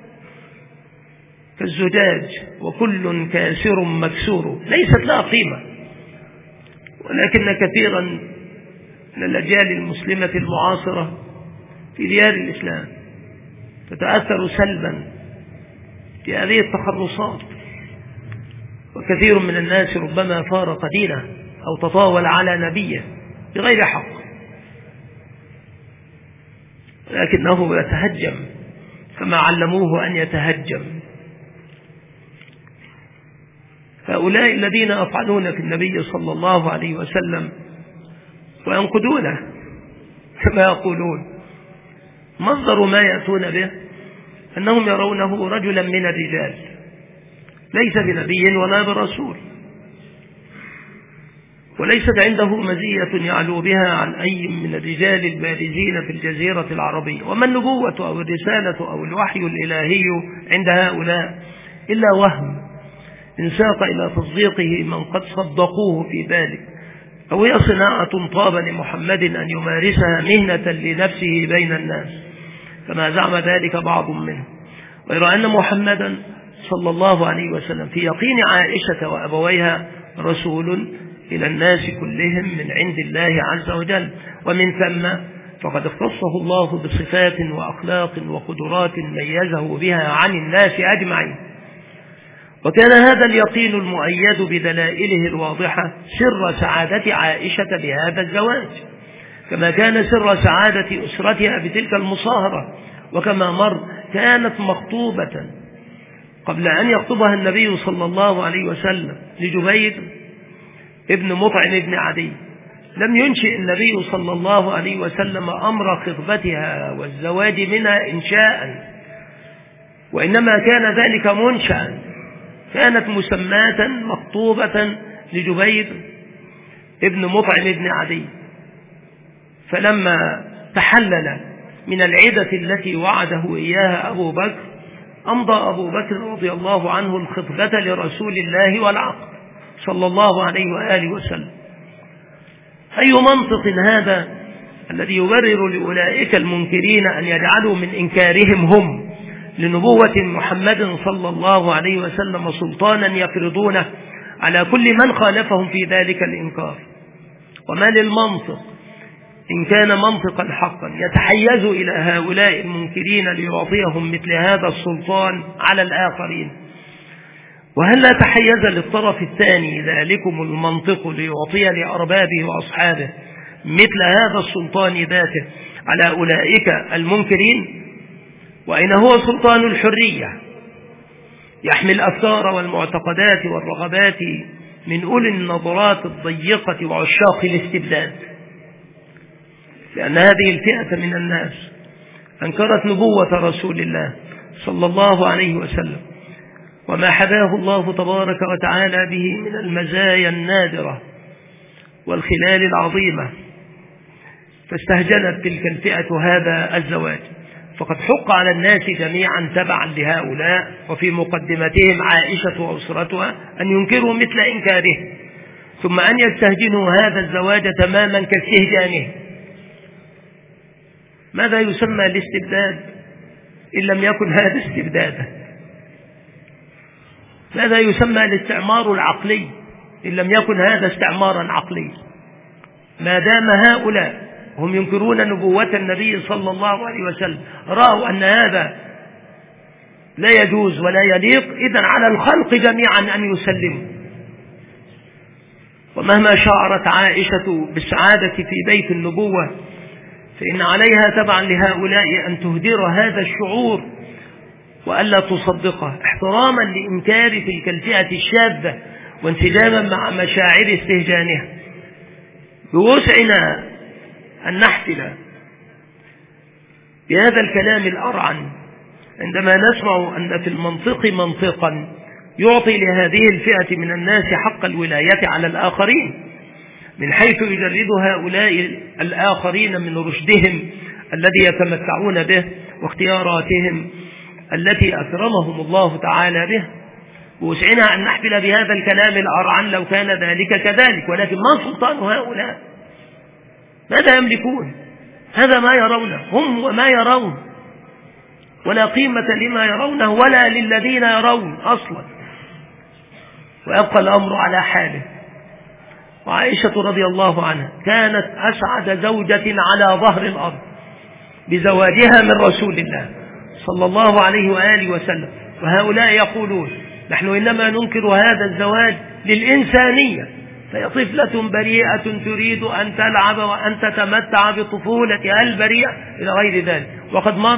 Speaker 1: كالزجاج وكل كاسر مكسور، ليست لها قيمة. ولكن كثيرا من الأجيال المسلمة المعاصرة في ديار الإسلام تتأثر سلبا بهذه التخرصات، وكثير من الناس ربما فارق دينه أو تطاول على نبيه بغير حق، لكنه يتهجم كما علموه أن يتهجم. هؤلاء الذين يفعلون في النبي صلى الله عليه وسلم وينقدونه كما يقولون، مصدر ما يأتون به أنهم يرونه رجلا من الرجال ليس بنبي ولا برسول، وليست عنده مزية يعلو بها عن أي من الرجال البارزين في الجزيرة العربية. وما النبوة أو الرسالة أو الوحي الإلهي عند هؤلاء إلا وهم انساق إلى تصديقه من قد صدقوه في ذلك، أو هي صناعة طاب لمحمد أن يمارسها مهنة لنفسه بين الناس كما زعم ذلك بعض منهم، غير أن محمدا صلى الله عليه وسلم في يقين عائشة وأبويها رسول إلى الناس كلهم من عند الله عز وجل، ومن ثم فقد اختصه الله بصفات وأخلاق وقدرات ميزه بها عن الناس أجمعين. وكان هذا اليقين المؤيد بدلائله الواضحة سر سعادة عائشة بهذا الزواج، كما كان سر سعادة أسرتها بتلك المصاهرة. وكما مر كانت مخطوبة قبل أن يخطبها النبي صلى الله عليه وسلم لجبير ابن مطعم ابن عدي. لم ينشئ النبي صلى الله عليه وسلم أمر خطبتها والزواج منها إنشاء، وإنما كان ذلك منشأ. كانت مسماة مخطوبة لجبير ابن مطعم ابن عدي، فلما تحلل من العدة التي وعده إياها أبو بكر أمضى أبو بكر رضي الله عنه الخطبة لرسول الله والعقد صلى الله عليه وآله وسلم. أي منطق هذا الذي يبرر لأولئك المنكرين أن يجعلوا من إنكارهم هم لنبوة محمد صلى الله عليه وسلم سلطانا يفرضونه على كل من خالفهم في ذلك الإنكار؟ وما للمنطق إن كان منطقا حقا يتحيز إلى هؤلاء المنكرين ليعطيهم مثل هذا السلطان على الآخرين؟ وهل لا تحيز للطرف الثاني ذلكم المنطق ليعطي لأربابه وأصحابه مثل هذا السلطان ذاته على أولئك المنكرين؟ وأين هو سلطان الحرية يحمي الأفكار والمعتقدات والرغبات من أولي النظرات الضيقة وعشاق الاستبداد؟ لأن هذه الفئة من الناس أنكرت نبوة رسول الله صلى الله عليه وسلم وما حباه الله تبارك وتعالى به من المزايا النادرة والخلال العظيمة، فاستهجنت تلك الفئة هذا الزواج. فقد حق على الناس جميعا تبعا لهؤلاء وفي مقدمتهم عائشة وأسرتها أن ينكروا مثل إنكاره، ثم أن يستهجنوا هذا الزواج تماما كاستهجانه. ماذا يسمى الاستبداد إن لم يكن هذا استبدادا؟ ماذا يسمى الاستعمار العقلي إن لم يكن هذا استعمارا عقليا؟ ما دام هؤلاء هم ينكرون نبوة النبي صلى الله عليه وسلم رأوا أن هذا لا يجوز ولا يليق. إذن على الخلق جميعا أن يسلموا. ومهما شعرت عائشة بالسعادة في بيت النبوة فإن عليها تبعا لهؤلاء أن تهدر هذا الشعور وألا تصدقه، احتراما لإنكار تلك الفئة الشاذة وانسجاما مع مشاعر استهجانها. بوسعنا أن نحفل بهذا الكلام الأرعن عندما نسمع أن في المنطق منطقا يعطي لهذه الفئة من الناس حق الولاية على الآخرين، من حيث يجرد هؤلاء الآخرين من رشدهم الذي يتمتعون به واختياراتهم التي أكرمهم الله تعالى به. ووسعنا أن نحفل بهذا الكلام الأرعن لو كان ذلك كذلك، ولكن ما سلطان هؤلاء؟ ماذا يملكون؟ هذا ما يرونه هم وما يرون، ولا قيمة لما يرونه ولا للذين يرون أصلا، ويبقى الأمر على حاله. وعائشة رضي الله عنها كانت أسعد زوجة على ظهر الأرض بزواجها من رسول الله صلى الله عليه وآله وسلم. وهؤلاء يقولون نحن إنما ننكر هذا الزواج للإنسانية، فهي طفلة بريئة تريد أن تلعب وأن تتمتع بطفولتها البريئة إلى غير ذلك. وقد مر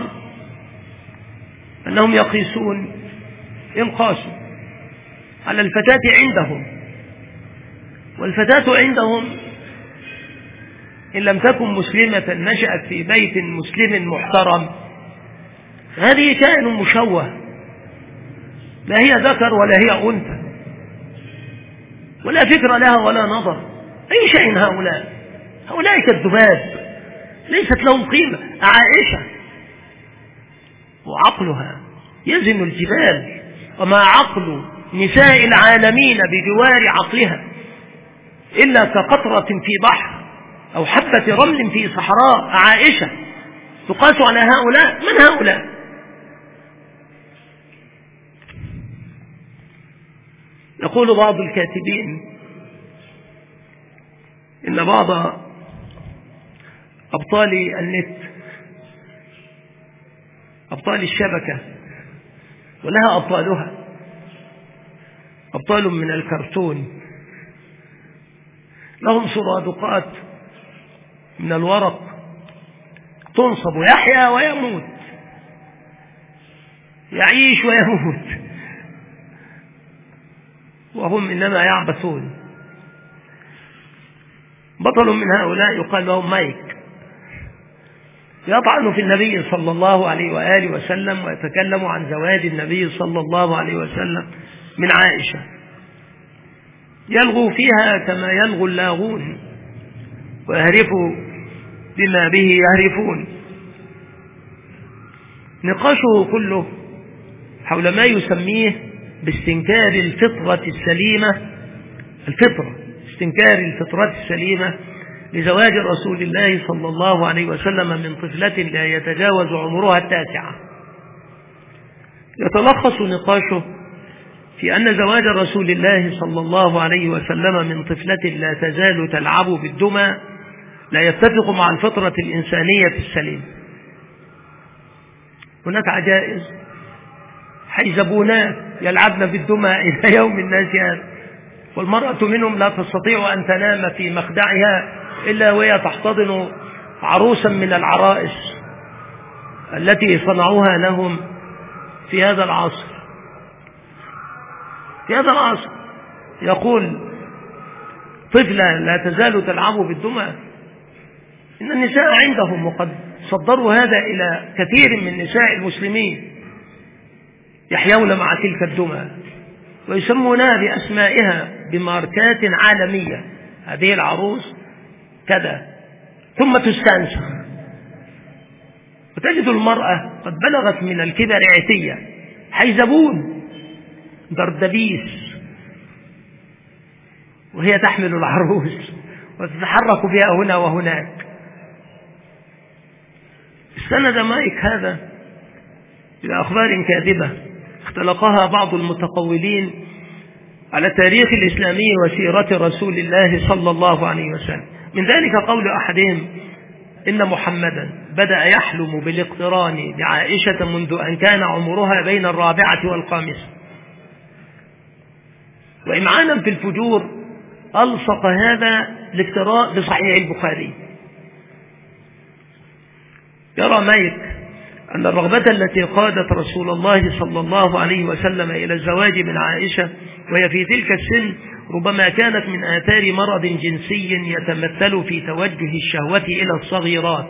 Speaker 1: أنهم يقيسون إن قاسوا على الفتاة عندهم، والفتاة عندهم إن لم تكن مسلمة نشأت في بيت مسلم محترم هذه كائن مشوه، لا هي ذكر ولا هي أنثى، ولا فكر لها ولا نظر أي شيء. هؤلاء هؤلاء كالذباب ليست لهم قيمة. عائشة وعقلها يزن الجبال، وما عقل نساء العالمين بجوار عقلها إلا كقطرة في بحر أو حبة رمل في صحراء. عائشة تقاس على هؤلاء؟ من هؤلاء؟ يقول بعض الكاتبين إن بعض أبطال النت، أبطال الشبكة، ولها أبطالها، أبطال من الكرتون، لهم صرادقات من الورق تنصب يحيى ويموت، يعيش ويموت، وهم إنما يعبثون. بطل من هؤلاء يقال لهم مايك، يطعن في النبي صلى الله عليه وآله وسلم ويتكلم عن زواج النبي صلى الله عليه وسلم من عائشة، يلغو فيها كما يلغو اللاغون ويهرفوا بما به يهرفون. نقاشه كله حول ما يسميه باستنكار الفطرة السليمة، الفطرة استنكار الفطرة السليمة لزواج رسول الله صلى الله عليه وسلم من طفلة لا يتجاوز عمرها التاسعة. يتلخص نقاشه في أن زواج رسول الله صلى الله عليه وسلم من طفلة لا تزال تلعب بالدمى لا يتفق مع الفطرة الإنسانية السليمة. هناك عجائز حيزبونات يلعبن بالدمى إلى يوم الناس هذا، والمرأة منهم لا تستطيع أن تنام في مخدعها إلا وهي تحتضن عروسا من العرائس التي صنعوها لهم في هذا العصر. في هذا العصر يقول طفلة لا تزال تلعب بالدمى. إن النساء عندهم، وقد صدروا هذا إلى كثير من نساء المسلمين، يحيون مع تلك الدمى ويسمونها بأسمائها بماركات عالمية، هذه العروس كذا، ثم تستنسخ. وتجد المرأة قد بلغت من الكبر عتية، حيزبون دردبيس، وهي تحمل العروس وتتحرك بها هنا وهناك. استند مايك هذا إلى أخبار كاذبة اختلقها بعض المتقولين على التاريخ الإسلامي وسيرة رسول الله صلى الله عليه وسلم. من ذلك قول أحدهم إن محمدا بدأ يحلم بالاقتران بعائشة منذ أن كان عمرها بين الرابعة والخامسة. وإمعانا في الفجور ألصق هذا الاقتراء بصحيح البخاري. يرى مايك أن الرغبة التي قادت رسول الله صلى الله عليه وسلم إلى الزواج من عائشة وهي في تلك السن ربما كانت من آثار مرض جنسي يتمثل في توجه الشهوة إلى الصغيرات.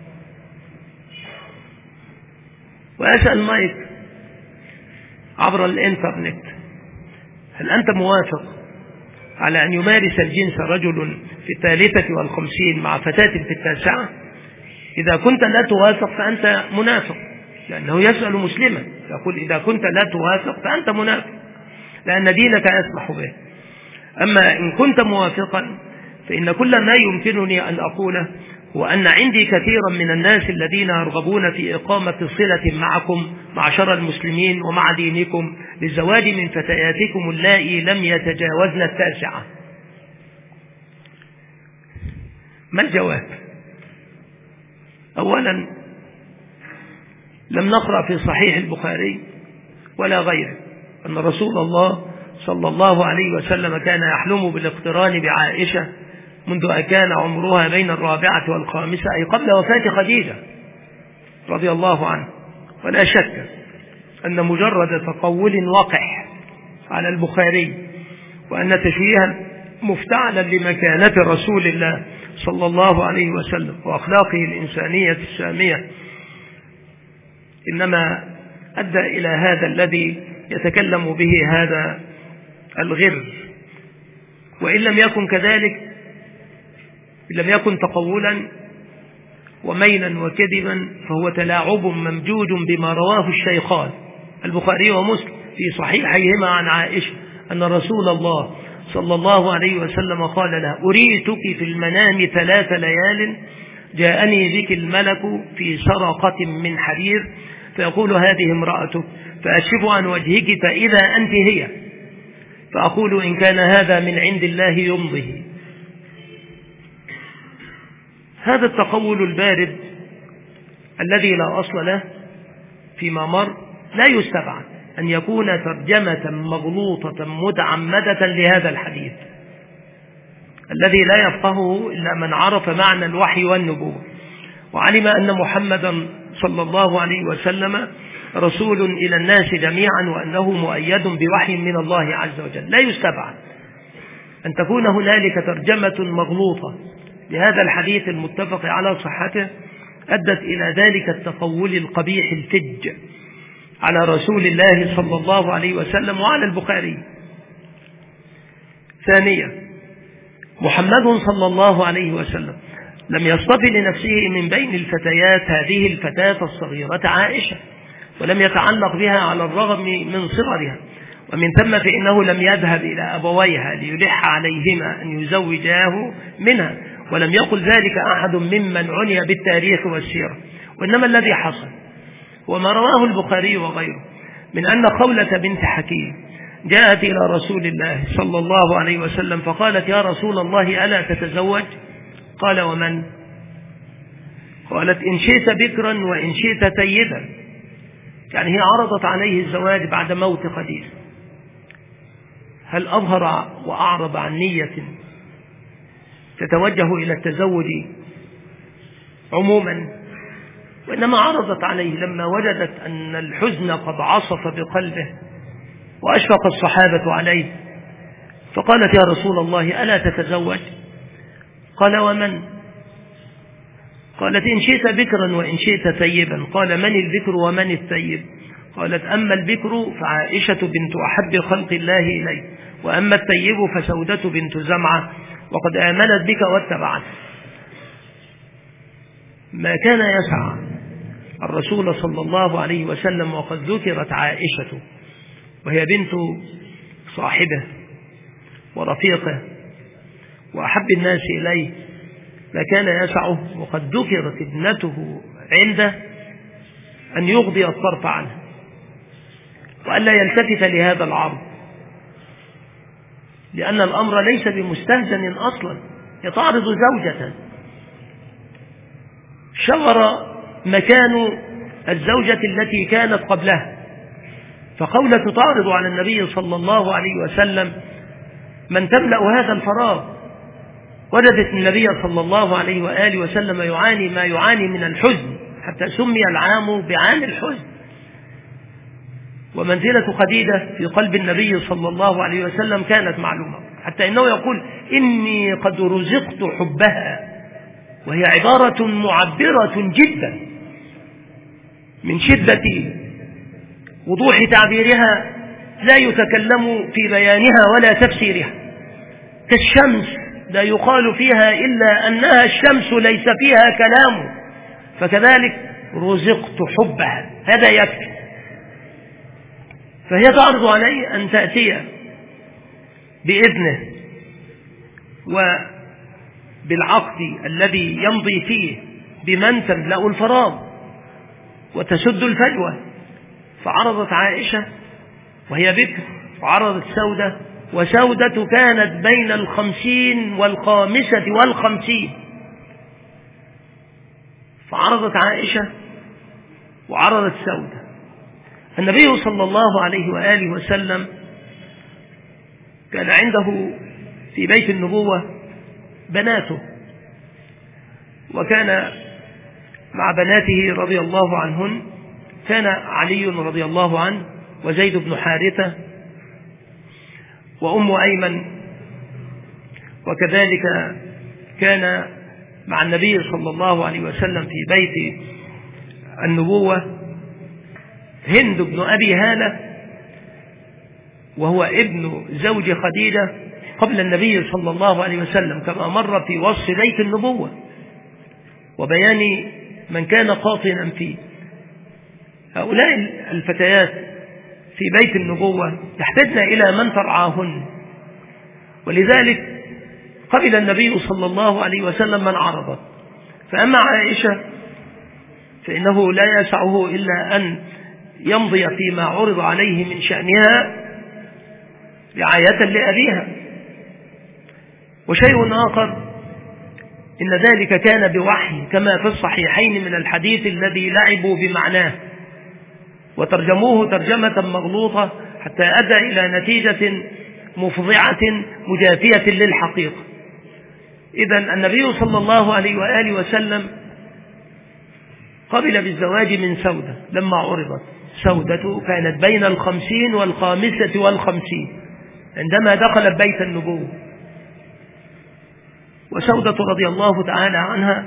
Speaker 1: وأسأل مايك عبر الإنترنت: هل أنت موافق على أن يمارس الجنس رجل في الثالثة والخمسين مع فتاة في التاسعة؟ إذا كنت لا توافق فأنت منافق، لأنه يسأل مسلما يقول إذا كنت لا توافق فأنت منافق لأن دينك يسمح به. أما إن كنت موافقا فإن كل ما يمكنني أن أقوله هو أن عندي كثيرا من الناس الذين يرغبون في إقامة صلة معكم معشر المسلمين ومع دينكم للزواج من فتياتكم اللائي لم يتجاوزن التاسعة. ما الجواب؟ أولا، لم نقرأ في صحيح البخاري ولا غيره أن رسول الله صلى الله عليه وسلم كان يحلم بالاقتران بعائشة منذ أن كان عمرها بين الرابعة والخامسة، أي قبل وفاة خديجة رضي الله عنه. ولا شك أن مجرد تقول وقح على البخاري وأن تشويها مفتعلا لمكانة رسول الله صلى الله عليه وسلم وأخلاقه الإنسانية السامية إنما أدى إلى هذا الذي يتكلم به هذا الغر. وإن لم يكن كذلك، إن لم يكن تقولا وميلا وكذبا، فهو تلاعب ممجوج بما رواه الشيخان البخاري ومسلم في صحيحيهما عن عائشة أن رسول الله صلى الله عليه وسلم قال لها: أريتك في المنام ثلاث ليال جاءني بك الملك في سرقة من حرير فيقول هذه امرأتك، فأكشف عن وجهك فإذا أنت هي، فأقول إن كان هذا من عند الله يمضه. هذا التقول البارد الذي لا أصل له فيما مر لا يستبعد أن يكون ترجمة مغلوطة متعمدة لهذا الحديث الذي لا يفقهه إلا من عرف معنى الوحي والنبوة وعلم أن محمدا صلى الله عليه وسلم رسول إلى الناس جميعا وأنه مؤيد بوحي من الله عز وجل. لا يستبعد أن تكون هنالك ترجمة مغلوطة لهذا الحديث المتفق على صحته أدت إلى ذلك التقول القبيح الفج على رسول الله صلى الله عليه وسلم وعلى البخاري. ثانيا، محمد صلى الله عليه وسلم لم يصطفي لنفسه من بين الفتيات هذه الفتاة الصغيرة عائشة، ولم يتعلق بها على الرغم من صغرها، ومن ثم فإنه لم يذهب إلى أبويها ليلح عليهما أن يزوجاه منها، ولم يقل ذلك أحد ممن عني بالتاريخ والسيرة. وإنما الذي حصل وما رواه البخاري وغيره من أن خولة بنت حكيم جاءت إلى رسول الله صلى الله عليه وسلم فقالت: يا رسول الله ألا تتزوج؟ قال: ومن؟ قالت: إن شئت بكرا وإن شئت ثيبا. يعني هي عرضت عليه الزواج بعد موت خديجة. هل أظهر وأعرض عن نية تتوجه إلى التزوج عموما؟ وإنما عرضت عليه لما وجدت أن الحزن قد عصف بقلبه وأشفق الصحابة عليه، فقالت: يا رسول الله ألا تتزوج؟ قال: ومن؟ قالت: إن شئت بكرا وإن شئت ثيبا. قال: من البكر ومن الثيب؟ قالت: أما البكر فعائشة بنت أحب خلق الله إلي، وأما الثيب فسودة بنت زمعة وقد آمنت بك واتبعت. ما كان يسعى الرسول صلى الله عليه وسلم وقد ذكرت عائشة وهي بنت صاحبه ورفيقه وأحب الناس إليه، ما كان يسعه وقد ذكرت ابنته عنده أن يغضي الطرف عنه وألا يلتفت لهذا العرض، لأن الأمر ليس بمستهزن أصلا. يتعرض زوجة شغر مكان الزوجة التي كانت قبلها، فقولة تعرض على النبي صلى الله عليه وسلم من تملأ هذا الفراغ. وجدت النبي صلى الله عليه وآله وسلم يعاني ما يعاني من الحزن، حتى سمي العام بعام الحزن. ومنزلة خديجة في قلب النبي صلى الله عليه وسلم كانت معلومة، حتى إنه يقول إني قد رزقت حبها، وهي عبارة معبرة جدا من شدة وضوح تعبيرها، لا يتكلم في بيانها ولا تفسيرها، كالشمس لا يقال فيها إلا أنها الشمس ليس فيها كلام، فكذلك رزقت حبها، هذا يكفي. فهي تعرض عليه أن تأتي بإذنه وبالعقد الذي يمضي فيه بمن تملأ الفراغ وتسد الفجوة. فعرضت عائشة وهي بكر، وعرضت سودة، وسودة كانت بين الخمسين والخامسة والخمسين. فعرضت عائشة وعرضت سودة. النبي صلى الله عليه وآله وسلم كان عنده في بيت النبوة بناته، وكان مع بناته رضي الله عنهن كان علي رضي الله عنه وزيد بن حارثة وأم أيمن، وكذلك كان مع النبي صلى الله عليه وسلم في بيت النبوة هند بن أبي هالة، وهو ابن زوج خديجة قبل النبي صلى الله عليه وسلم، كما مر في وصف بيت النبوة وبيان من كان قاطنا فيه. هؤلاء الفتيات في بيت النبوة يحتاجن إلى من ترعاهن، ولذلك قبل النبي صلى الله عليه وسلم من عرضت. فأما عائشة فإنه لا يسعه إلا أن يمضي فيما عرض عليه من شأنها رعاية لأبيها. وشيء آخر، إن ذلك كان بوحي كما في الصحيحين من الحديث الذي لعبوا بمعناه وترجموه ترجمة مغلوطة حتى أدى إلى نتيجة مفضعة مجافية للحقيقة. إذن النبي صلى الله عليه وآله وسلم قبل بالزواج من سودة لما عرضت. سودة كانت بين الخمسين والخامسة والخمسين عندما دخلت بيت النبوة. وسودة رضي الله تعالى عنها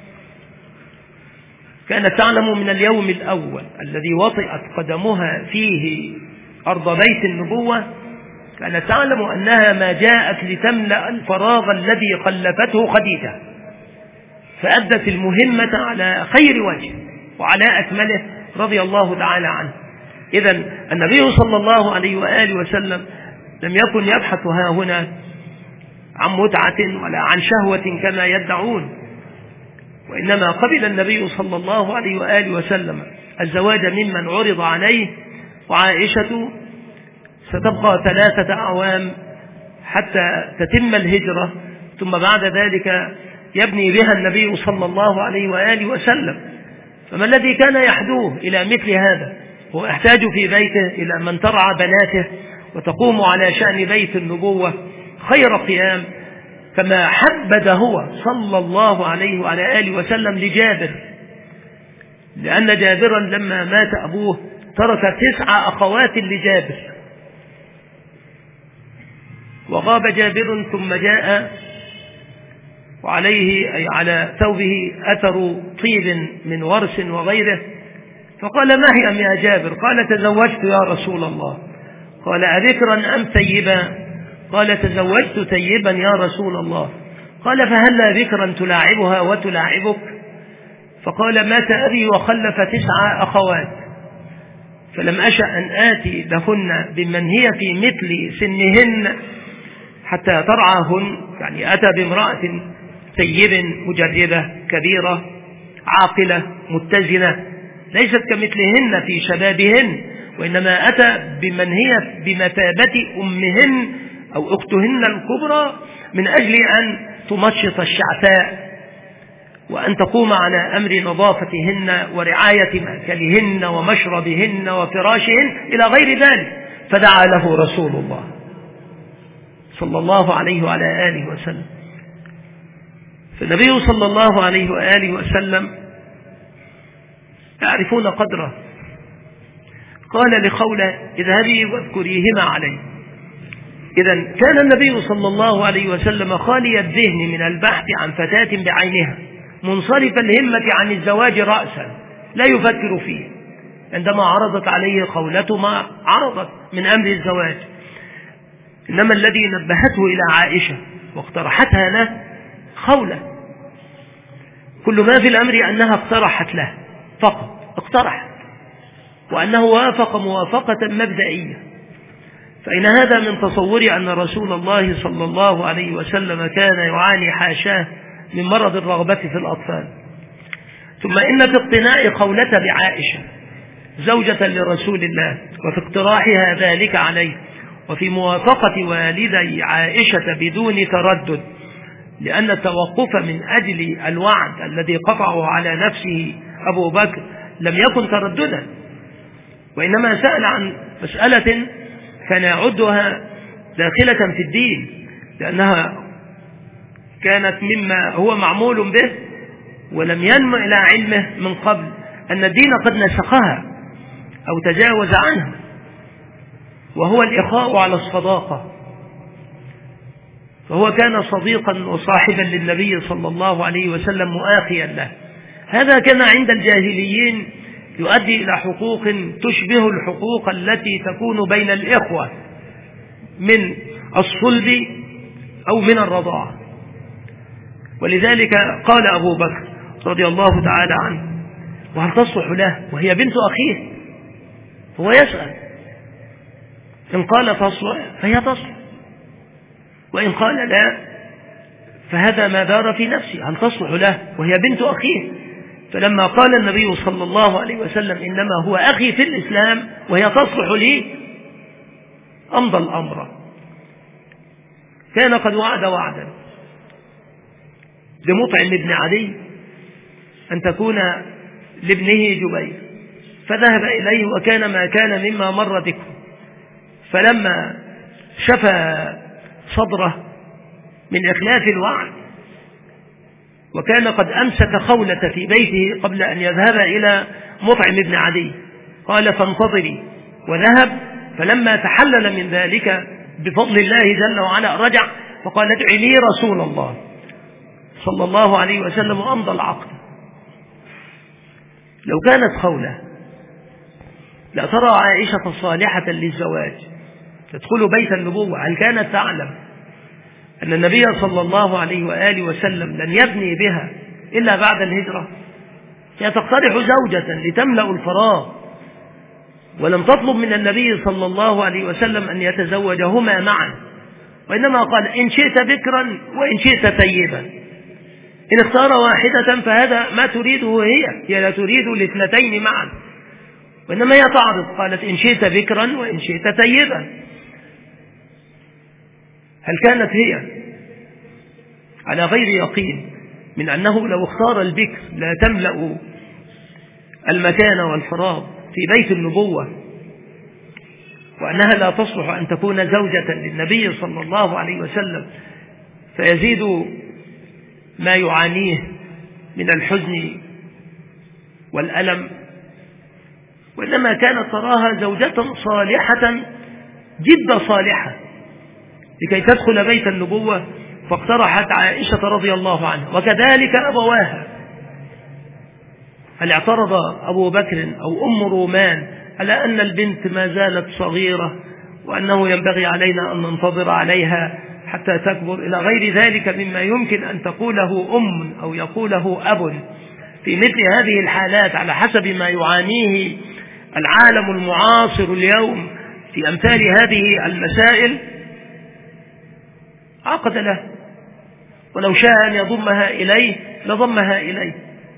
Speaker 1: كانت تعلم من اليوم الأول الذي وطئت قدمها فيه أرض بيت النبوة، كانت تعلم أنها ما جاءت لتملأ الفراغ الذي خلفته خديجة، فأدت المهمة على خير وجه وعلى أكمله رضي الله تعالى عنه. إذن النبي صلى الله عليه وآله وسلم لم يكن يبحث ها هنا عن متعة ولا عن شهوة كما يدعون، وإنما قبل النبي صلى الله عليه وآله وسلم الزواج ممن عرض عليه. وعائشة ستبقى ثلاثة أعوام حتى تتم الهجرة، ثم بعد ذلك يبني بها النبي صلى الله عليه وآله وسلم. فما الذي كان يحدوه إلى مثل هذا؟ هو يحتاج في بيته إلى من ترعى بناته وتقوم على شأن بيت النبوة خير قيام، كما حبذ هو صلى الله عليه وعلى آله وسلم لجابر، لأن جابرا لما مات أبوه ترك تسع أخوات لجابر، وغاب جابر ثم جاء وعليه أي على ثوبه أثر طيب من ورس وغيره، فقال ما هي يا جابر؟ قال تزوجت يا رسول الله. قال أذكرا أم ثيبا؟ قال تزوجت ثيبا يا رسول الله. قال فهلا ذكرا تلاعبها وتلاعبك؟ فقال مات أبي وخلف تسع أخوات، فلم أشأ أن آتي لهن بمن هي في مثل سنهن حتى ترعاهن، يعني أتى بامرأة ثيب مجربة كبيرة عاقلة متزنة ليست كمثلهن في شبابهن، وإنما أتى بمن هي بمثابة أمهن أو أختهن الكبرى من أجل أن تمشط الشعثاء وأن تقوم على أمر نظافتهن ورعاية مأكلهن ومشربهن وفراشهن إلى غير ذلك، فدعا له رسول الله صلى الله عليه وعلى آله وسلم. فالنبي صلى الله عليه وآله وسلم يعرفون قدره، قال لخولة اذهبي واذكريهما علي. إذا كان النبي صلى الله عليه وسلم خالي الذهن من البحث عن فتاة بعينها، منصرف الهمة عن الزواج رأسا، لا يفكر فيه. عندما عرضت عليه خولة ما عرضت من أمر الزواج، إنما الذي نبهته إلى عائشة واقترحتها له خولة. كل ما في الأمر أنها اقترحت له فقط، اقترحت، وأنه وافق موافقة مبدئية. فإن هذا من تصور أن رسول الله صلى الله عليه وسلم كان يعاني حاشاه من مرض الرغبة في الأطفال. ثم إن في اقتناء خولة بعائشة زوجة لرسول الله وفي اقتراحها ذلك عليه وفي موافقة والدي عائشة بدون تردد، لأن التوقف من أجل الوعد الذي قطعه على نفسه أبو بكر لم يكن ترددا، وإنما سأل عن مسألة كان يعدها داخلة في الدين، لأنها كانت مما هو معمول به ولم ينم إلى علمه من قبل أن الدين قد نسخها أو تجاوز عنها، وهو الإخاء على الصداقة. فهو كان صديقا وصاحبا للنبي صلى الله عليه وسلم مؤاخيا له. هذا كان عند الجاهليين يؤدي إلى حقوق تشبه الحقوق التي تكون بين الإخوة من الصلب أو من الرضاعة. ولذلك قال أبو بكر رضي الله تعالى عنه: وهل تصلح له وهي بنت أخيه؟ هو يسأل، إن قال تصلح فهي تصلح، وإن قال لا فهذا ما دار في نفسي، هل تصلح له وهي بنت أخيه؟ فلما قال النبي صلى الله عليه وسلم إنما هو أخي في الإسلام وهي تصلح لي، أمضى الأمر. كان قد وعد وعدا لمطعم بن عدي أن تكون لابنه جبير، فذهب إليه وكان ما كان مما مر ذكره. فلما شفى صدره من إخلاف الوعد وكان قد أمسك خولة في بيته قبل أن يذهب إلى مطعم بن عدي، قال: فانتظري، وذهب. فلما تحلل من ذلك بفضل الله جل وعلا رجع فقال: ادعي لي رسول الله صلى الله عليه وسلم، وأمضى العقد. لو كانت خولة لا ترى عائشة صالحة للزواج تدخل بيت النبوة، هل كانت تعلم أن النبي صلى الله عليه وآله وسلم لن يبني بها إلا بعد الهجرة؟ هي تقترح زوجة لتملأ الفراغ، ولم تطلب من النبي صلى الله عليه وسلم أن يتزوجهما معا، وإنما قال: إن شئت بكرا وإن شئت ثيبا. إن اختار واحدة فهذا ما تريده هي هي لا تريد الاثنتين معا، وإنما هي تعرض، قالت: إن شئت بكرا وإن شئت ثيبا. هل كانت هي على غير يقين من أنه لو اختار البكر لا تملأ المكان والفراغ في بيت النبوة، وأنها لا تصلح أن تكون زوجة للنبي صلى الله عليه وسلم، فيزيد ما يعانيه من الحزن والألم؟ وإنما كانت تراها زوجة صالحة جد صالحة لكي تدخل بيت النبوة، فاقترحت عائشة رضي الله عنها، وكذلك أبواها. هل اعترض أبو بكر أو أم رومان على أن البنت ما زالت صغيرة وأنه ينبغي علينا أن ننتظر عليها حتى تكبر إلى غير ذلك مما يمكن أن تقوله أم أو يقوله أب في مثل هذه الحالات على حسب ما يعانيه العالم المعاصر اليوم في أمثال هذه المسائل؟ عقد له، ولو شاء أن يضمها إليه لضمها إليه.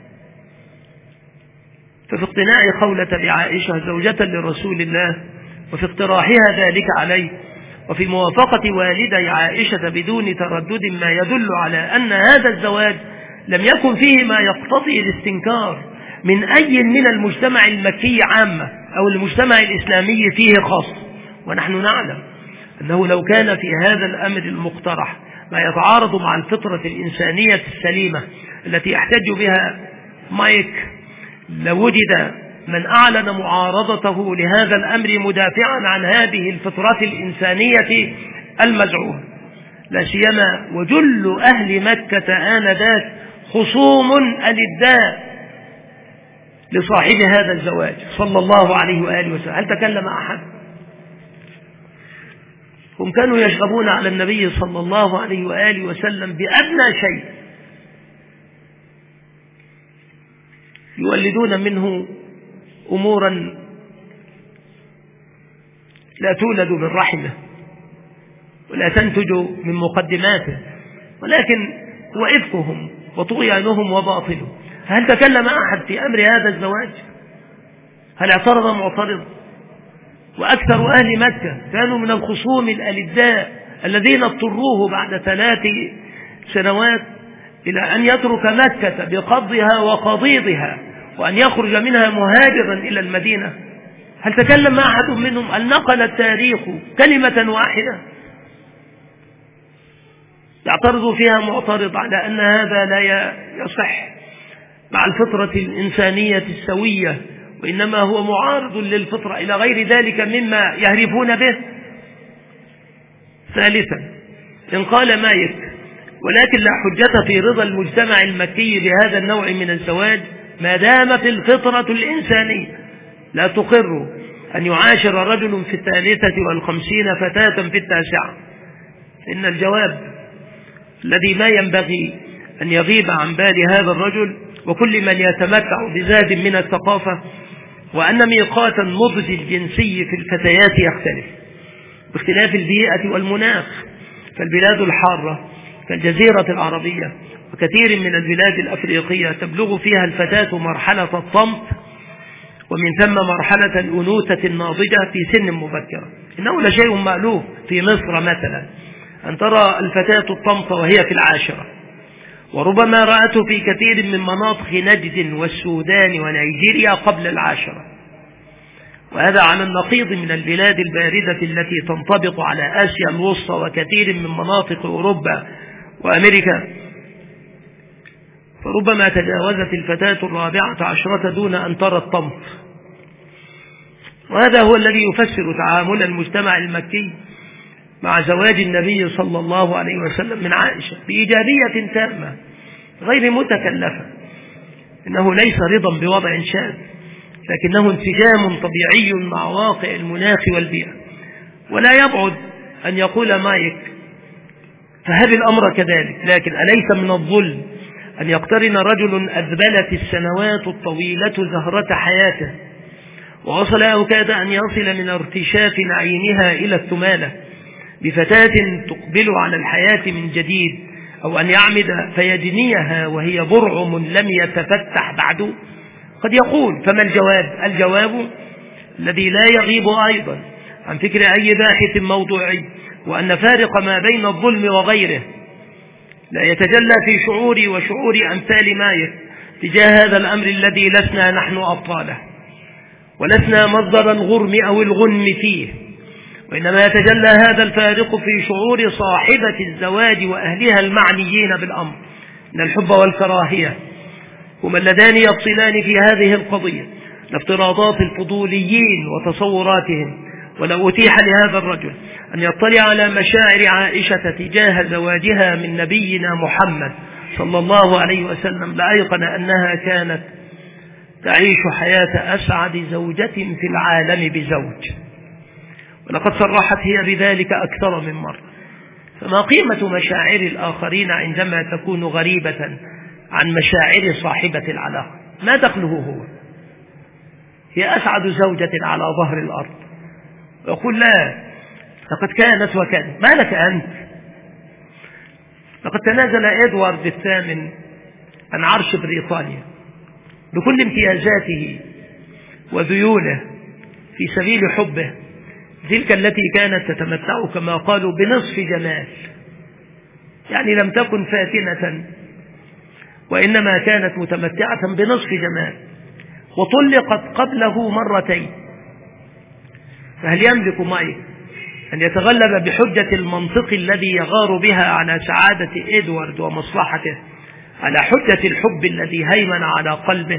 Speaker 1: ففي اقتناع خولة بعائشة زوجة لرسول الله وفي اقتراحها ذلك عليه وفي موافقة والدي عائشة بدون تردد ما يدل على أن هذا الزواج لم يكن فيه ما يقتضي الاستنكار من أي من المجتمع المكي عامة أو المجتمع الإسلامي فيه خاص. ونحن نعلم أنه لو كان في هذا الأمر المقترح ما يتعارض مع الفطرة الإنسانية السليمة التي يحتج بها مايك لوجد من أعلن معارضته لهذا الأمر مدافعا عن هذه الفطرة الإنسانية المزعومة، لا سيما وجل أهل مكة آنذاك خصوم ألداء لصاحب هذا الزواج صلى الله عليه وآله وسلم. هل تكلم أحد؟ هم كانوا يشغبون على النبي صلى الله عليه وآله وسلم بأدنى شيء يولدون منه أمورا لا تولد من رحمه ولا تنتج من مقدماته، ولكن هو إفكهم وطغيانهم وباطلهم. هل تكلم أحد في أمر هذا الزواج؟ هل اعترض معترض؟ وأكثر أهل مكة كانوا من الخصوم الألداء الذين اضطروه بعد ثلاث سنوات إلى أن يترك مكة بقضها وقضيضها وأن يخرج منها مهاجرا إلى المدينة. هل تكلم أحد منهم؟ هل نقل التاريخ كلمة واحدة يعترض فيها معترض على أن هذا لا يصح مع الفطرة الإنسانية السوية، وإنما هو معارض للفطرة إلى غير ذلك مما يهرفون به؟ ثالثا، إن قال مايك ولكن لا حجة في رضا المجتمع المكي بهذا النوع من الزواج ما دامت الفطرة الإنسانية لا تقر أن يعاشر رجل في الثالثة والخمسين فتاة في التاسعة، إن الجواب الذي ما ينبغي أن يغيب عن بال هذا الرجل وكل من يتمتع بزاد من الثقافة وأن ميقات النضج الجنسي في الفتيات يختلف باختلاف البيئة والمناخ. فالبلاد الحارة كالجزيرة العربية وكثير من البلاد الأفريقية تبلغ فيها الفتاة مرحلة الطمط ومن ثم مرحلة الأنوثة الناضجة في سن مبكرة. إنه لشيء مألوف في مصر مثلا أن ترى الفتاة الطمط وهي في العاشرة، وربما رأته في كثير من مناطق نجد والسودان ونيجيريا قبل العاشرة. وهذا على النقيض من البلاد الباردة التي تنطبق على آسيا الوسطى وكثير من مناطق أوروبا وأمريكا، فربما تجاوزت الفتاة الرابعة عشرة دون أن ترى الطمط. وهذا هو الذي يفسر تعامل المجتمع المكي مع زواج النبي صلى الله عليه وسلم من عائشة بإيجابية تامة غير متكلفة. إنه ليس رضا بوضع شاذ، لكنه انسجام طبيعي مع واقع المناخ والبيئة. ولا يبعد أن يقول مايك فهل الأمر كذلك، لكن أليس من الظلم أن يقترن رجل أذبلت السنوات الطويلة زهرة حياته ووصل أو كاد أن يصل من ارتشاف نعيمها إلى الثمالة بفتاة تقبل على الحياة من جديد، أو أن يعمد فيجنيها وهي برعم لم يتفتح بعد؟ قد يقول فما الجواب؟ الجواب الذي لا يغيب أيضا عن فكر أي باحث موضوعي، وأن فارق ما بين الظلم وغيره لا يتجلى في شعوري وشعور أمثال مايك تجاه هذا الأمر الذي لسنا نحن أبطاله ولسنا مصدر الغرم أو الغنم فيه، وإنما يتجلى هذا الفارق في شعور صاحبة الزواج وأهلها المعنيين بالأمر من الحب والكراهية، هما اللذان يفصلان في هذه القضية لافتراضات الفضوليين وتصوراتهم. ولو أتيح لهذا الرجل أن يطلع على مشاعر عائشة تجاه زواجها من نبينا محمد صلى الله عليه وسلم لأيقن أنها كانت تعيش حياة أسعد زوجة في العالم بزوج، ولقد صرحت هي بذلك أكثر من مرة. فما قيمة مشاعر الآخرين عندما تكون غريبة عن مشاعر صاحبة العلاقة؟ ما دخله هو؟ هي أسعد زوجة على ظهر الأرض، ويقول لا لقد كانت وكانت. ما لك أنت؟ لقد تنازل إدوارد الثامن عن عرش بريطانيا بكل امتيازاته وذيوله في سبيل حبه تلك التي كانت تتمتع كما قالوا بنصف جمال، يعني لم تكن فاتنة وإنما كانت متمتعة بنصف جمال وطلقت قبله مرتين. فهل يملك مايك أن يتغلب بحجة المنطق الذي يغار بها على سعادة إدوارد ومصلحته على حجة الحب الذي هيمن على قلبه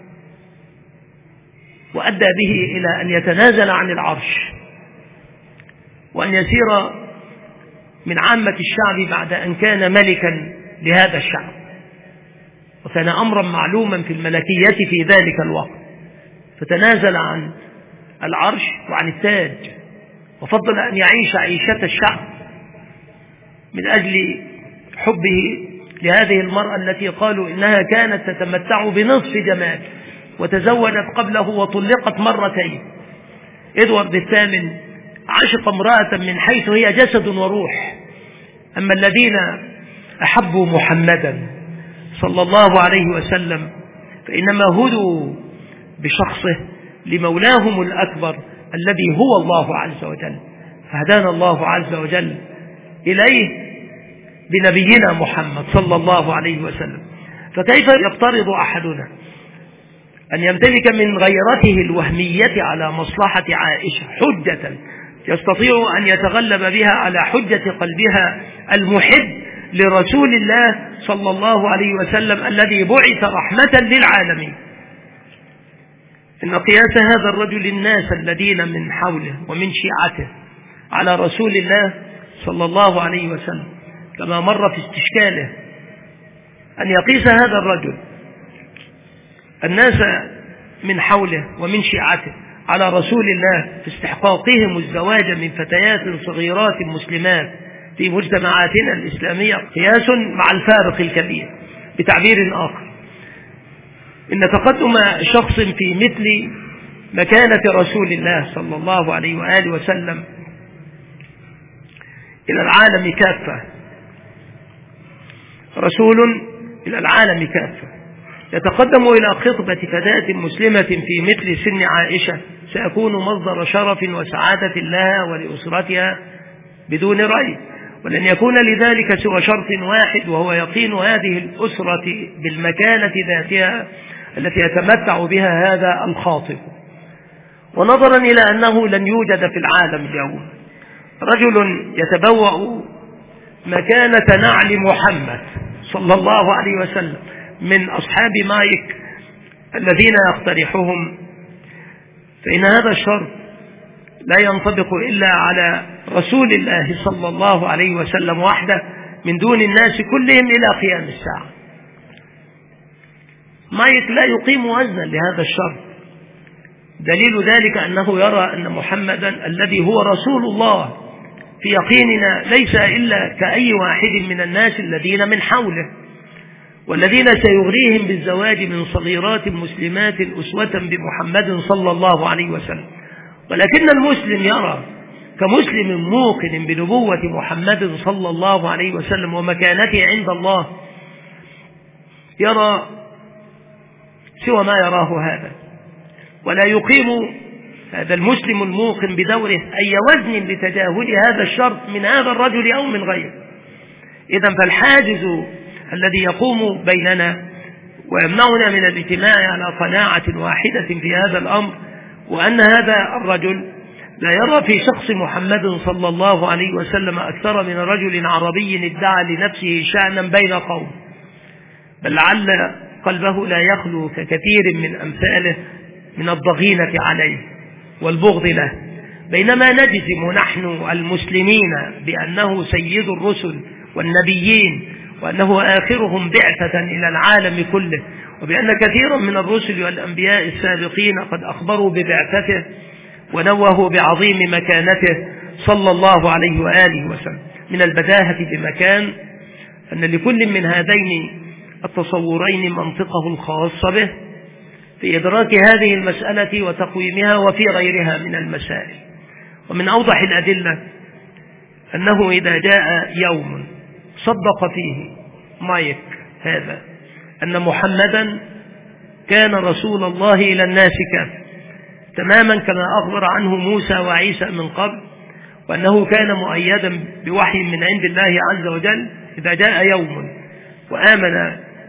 Speaker 1: وأدى به إلى أن يتنازل عن العرش وأن يسير من عامة الشعب بعد أن كان ملكا لهذا الشعب، وكان أمرا معلوما في الملكية في ذلك الوقت، فتنازل عن العرش وعن التاج وفضل أن يعيش عيشة الشعب من أجل حبه لهذه المرأة التي قالوا إنها كانت تتمتع بنصف جمال وتزوجت قبله وطلقت مرتين. إدوارد الثامن عشق امرأة من حيث هي جسد وروح، أما الذين أحبوا محمدا صلى الله عليه وسلم فإنما هدوا بشخصه لمولاهم الأكبر الذي هو الله عز وجل، فهدانا الله عز وجل إليه بنبينا محمد صلى الله عليه وسلم. فكيف يفترض أحدنا أن يمتلك من غيرته الوهمية على مصلحة عائشة حجة يستطيع أن يتغلب بها على حجة قلبها المحب لرسول الله صلى الله عليه وسلم الذي بعث رحمة للعالمين؟ إن قياس هذا الرجل الناس الذين من حوله ومن شيعته على رسول الله صلى الله عليه وسلم كما مر في استشكاله أن يقيس هذا الرجل الناس من حوله ومن شيعته على رسول الله في استحقاقهم الزواج من فتيات صغيرات مسلمات في مجتمعاتنا الإسلامية قياس مع الفارق الكبير. بتعبير آخر، إن تقدم شخص في مثل مكانة رسول الله صلى الله عليه وآله وسلم إلى العالم كافة، رسول إلى العالم كافة يتقدم إلى خطبة فتاة مسلمة في مثل سن عائشة سيكون مصدر شرف وسعادة لها ولأسرتها بدون ريب، ولن يكون لذلك سوى شرط واحد وهو يقين هذه الأسرة بالمكانة ذاتها التي يتمتع بها هذا الخاطب. ونظرا إلى أنه لن يوجد في العالم اليوم رجل يتبوأ مكانة نعل محمد صلى الله عليه وسلم من أصحاب مايك الذين يقترحهم، فإن هذا الشرط لا ينطبق إلا على رسول الله صلى الله عليه وسلم وحده من دون الناس كلهم إلى قيام الساعة. مايك لا يقيم وزنا لهذا الشرط، دليل ذلك أنه يرى أن محمدا الذي هو رسول الله في يقيننا ليس إلا كأي واحد من الناس الذين من حوله والذين سيغريهم بالزواج من صغيرات مسلمات أسوة بمحمد صلى الله عليه وسلم. ولكن المسلم يرى كمسلم موقن بنبوة محمد صلى الله عليه وسلم ومكانته عند الله يرى سوى ما يراه هذا، ولا يقيم هذا المسلم الموقن بدوره أي وزن لتجاهل هذا الشرط من هذا الرجل أو من غيره. إذن فالحاجز الذي يقوم بيننا ويمنعنا من الاجتماع على قناعة واحدة في هذا الأمر وأن هذا الرجل لا يرى في شخص محمد صلى الله عليه وسلم أكثر من رجل عربي ادعى لنفسه شأنا بين قوم، بل لعل قلبه لا يخلو ككثير من أمثاله من الضغينة عليه والبغض له، بينما نجزم نحن المسلمين بأنه سيد الرسل والنبيين وأنه آخرهم بعثة إلى العالم كله، وبأن كثيرا من الرسل والأنبياء السابقين قد أخبروا ببعثته ونوهوا بعظيم مكانته صلى الله عليه وآله وسلم. من البداهة بمكان أن لكل من هذين التصورين منطقه الخاص به في إدراك هذه المسألة وتقويمها وفي غيرها من المسائل. ومن أوضح الأدلة أنه إذا جاء يوم صدق فيه مايك هذا أن محمدا كان رسول الله إلى الناس كافة تماما كما أخبر عنه موسى وعيسى من قبل، وأنه كان مؤيدا بوحي من عند الله عز وجل، إذا جاء يوم وآمن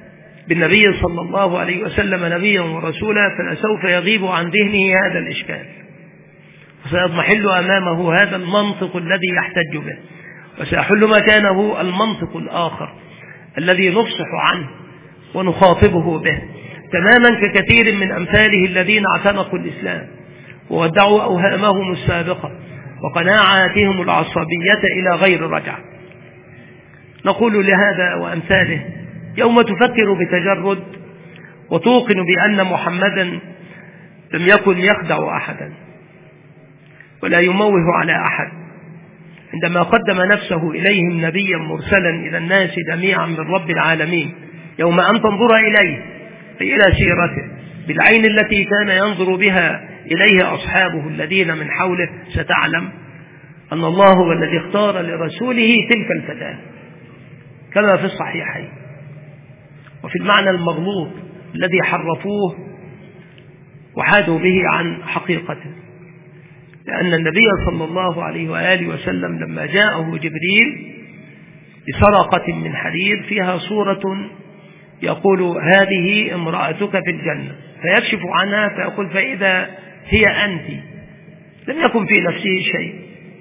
Speaker 1: بالنبي صلى الله عليه وسلم نبيا ورسولا فلسوف يغيب عن ذهنه هذا الإشكال، وسيضمحل أمامه هذا المنطق الذي يحتج به، وسيحل مكانه المنطق الآخر الذي نفصح عنه ونخاطبه به، تماما ككثير من أمثاله الذين اعتنقوا الإسلام وودعوا أوهامهم السابقة وقناعاتهم العصبية إلى غير رجعة. نقول لهذا وأمثاله: يوم تفكر بتجرد وتوقن بأن محمدا لم يكن يخدع أحدا ولا يموه على أحد عندما قدم نفسه إليهم نبيا مرسلا إلى الناس جميعا من رب العالمين، يوم أن تنظر إليه أي إلى سيرته بالعين التي كان ينظر بها إليه أصحابه الذين من حوله، ستعلم أن الله هو الذي اختار لرسوله تلك الفتاة كما في الصحيحين. وفي المعنى المغلوط الذي حرفوه وحادوا به عن حقيقته، لأن النبي صلى الله عليه وآله وسلم لما جاءه جبريل بسرقة من حديد فيها صورة يقول: هذه امرأتك في الجنة، فيكشف عنها فيقول: فإذا هي أنت، لم يكن في نفسه شيء،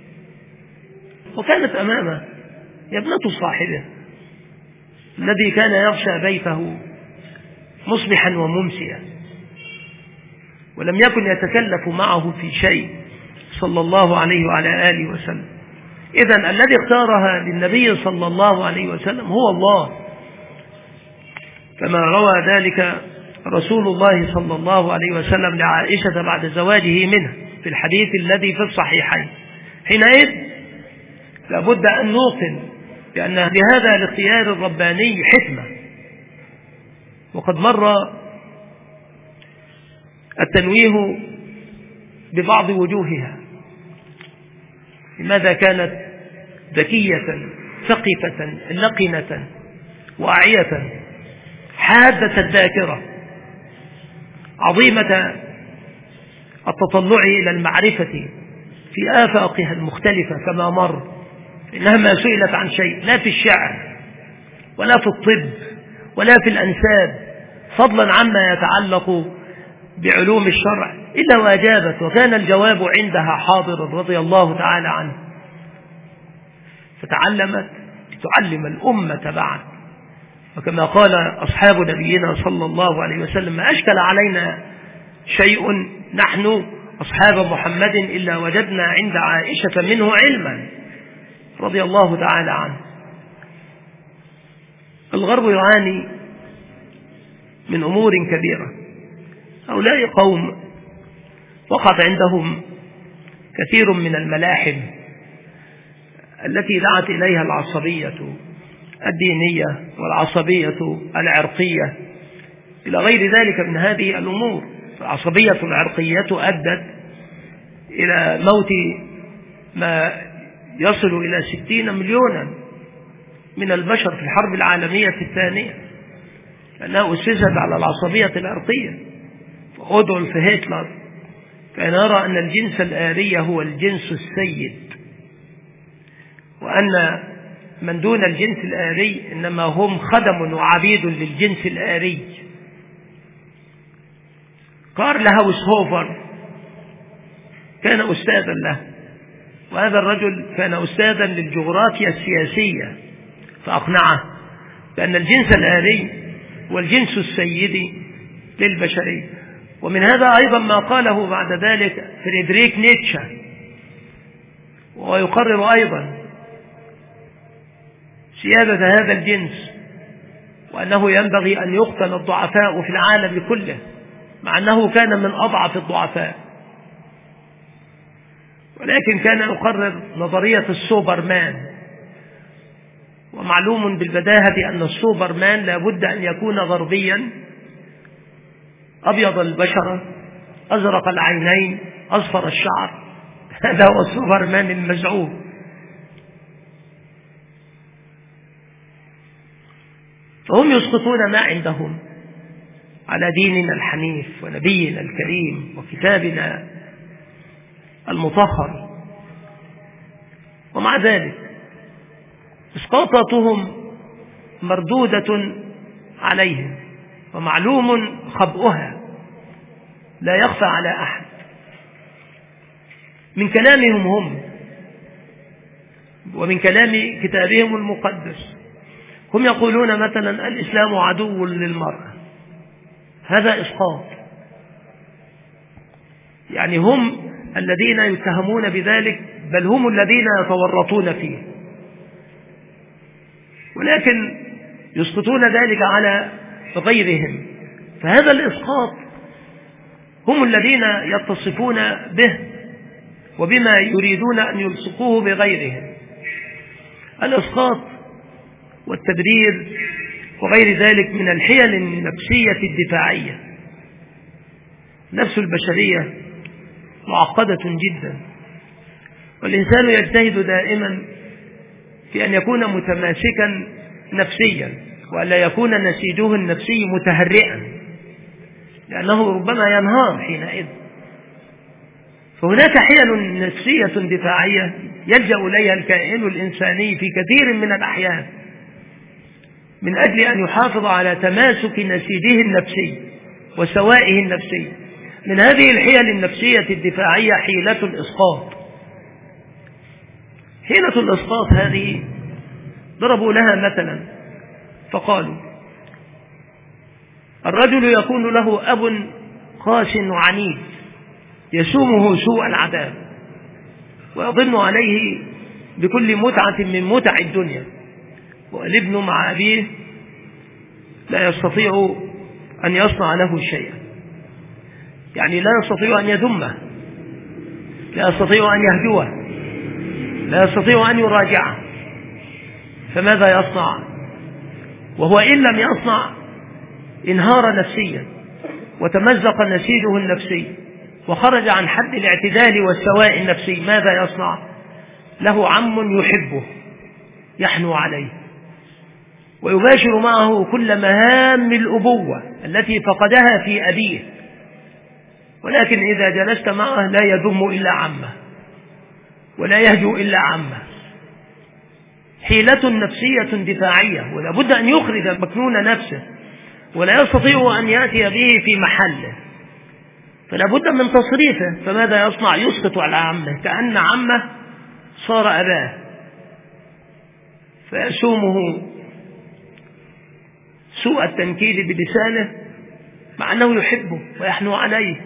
Speaker 1: وكانت أمامه ابنة صاحبه الذي كان يغشى بيته مصبحا وممسيا، ولم يكن يتكلف معه في شيء صلى الله عليه وعلى آله وسلم. إذن الذي اختارها للنبي صلى الله عليه وسلم هو الله، كما روى ذلك رسول الله صلى الله عليه وسلم لعائشة بعد زواجه منها في الحديث الذي في الصحيحين. حينئذ لابد أن نوقن بأن لهذا الاختيار الرباني حكمة، وقد مر التنويه ببعض وجوهها. لماذا كانت ذكية ثقفة لقنة واعية حادة الذاكرة عظيمة التطلع إلى المعرفة في آفاقها المختلفة كما مر، إنها ما سئلت عن شيء لا في الشعر ولا في الطب ولا في الأنساب فضلا عما يتعلق بعلوم الشرع إلا وأجابت، وكان الجواب عندها حاضرا رضي الله تعالى عنه، فتعلمت تعلم الأمة بعد. وكما قال أصحاب نبينا صلى الله عليه وسلم: ما أشكل علينا شيء نحن أصحاب محمد إلا وجدنا عند عائشة منه علما رضي الله تعالى عنه. الغرب يعاني من أمور كبيرة. هؤلاء قوم وقعت عندهم كثير من الملاحم التي دعت إليها العصبية الدينية والعصبية العرقية إلى غير ذلك من هذه الأمور. العصبية العرقية أدت إلى موت ما يصل إلى ستين مليونا من البشر في الحرب العالمية الثانية، لأنها أسست على العصبية العرقية. فأدولف هتلر كان يرى أن الجنس الآري هو الجنس السيد، وأن من دون الجنس الآري إنما هم خدم وعبيد للجنس الآري. كارل هاوسهوفر كان أستاذا له، وهذا الرجل كان أستاذا للجغرافيا السياسية، فأقنعه بأن الجنس الآري هو الجنس السيد للبشرية. ومن هذا أيضا ما قاله بعد ذلك فريدريك نيتشه، ويقرر أيضا سيادة هذا الجنس، وأنه ينبغي أن يقتل الضعفاء في العالم كله، مع أنه كان من أضعف الضعفاء، ولكن كان يقرر نظرية السوبرمان. ومعلوم بالبداهة أن السوبرمان لابد أن يكون غربيا، أبيض البشرة، أزرق العينين، أصفر الشعر. هذا هو السوبرمان المزعوم. فهم يسقطون ما عندهم على ديننا الحنيف ونبينا الكريم وكتابنا المطهر، ومع ذلك إسقاطاتهم مردودة عليهم ومعلوم خبؤها لا يخفى على أحد من كلامهم هم ومن كلام كتابهم المقدس. هم يقولون مثلا الإسلام عدو للمرأة، هذا إسقاط، يعني هم الذين يتهمون بذلك، بل هم الذين يتورطون فيه، ولكن يسقطون ذلك على غيرهم. فهذا الإسقاط هم الذين يتصفون به وبما يريدون أن يلصقوه بغيرهم، الإسقاط والتبرير وغير ذلك من الحيل النفسية الدفاعية. نفس البشرية معقدة جدا، والإنسان يجتهد دائما في أن يكون متماسكا نفسيا، وألا يكون نسيجه النفسي متهرئا، لأنه ربما ينهار حينئذ. فهناك حيل نفسية دفاعية يلجأ إليها الكائن الإنساني في كثير من الأحيان من أجل أن يحافظ على تماسك نسيجه النفسي وسوائه النفسي. من هذه الحيل النفسية الدفاعية حيلة الإسقاط. حيلة الإسقاط هذه ضربوا لها مثلا فقالوا: الرجل يكون له أب قاس عنيد يسومه سوء العذاب ويظن عليه بكل متعة من متع الدنيا، والابن مع أبيه لا يستطيع أن يصنع له شيئا، يعني لا يستطيع أن يذمه، لا يستطيع أن يهجوه، لا يستطيع أن يراجعه. فماذا يصنع؟ وهو إن لم يصنع انهار نفسيا وتمزق نسيجه النفسي وخرج عن حد الاعتدال والسواء النفسي. ماذا يصنع؟ له عم يحبه يحنو عليه ويباشر معه كل مهام الأبوة التي فقدها في أبيه، ولكن إذا جلست معه لا يذم إلا عمه ولا يهجو إلا عمه. حيلة نفسية دفاعية، ولا بد أن يخرج مكنون نفسه ولا يستطيع أن يأتي به في محله، فلا بد من تصريفه. فماذا يصنع؟ يسقط على عمه كأن عمه صار أباه، فيسومه سوء التنكيل بلسانه مع أنه يحبه ويحنو عليه،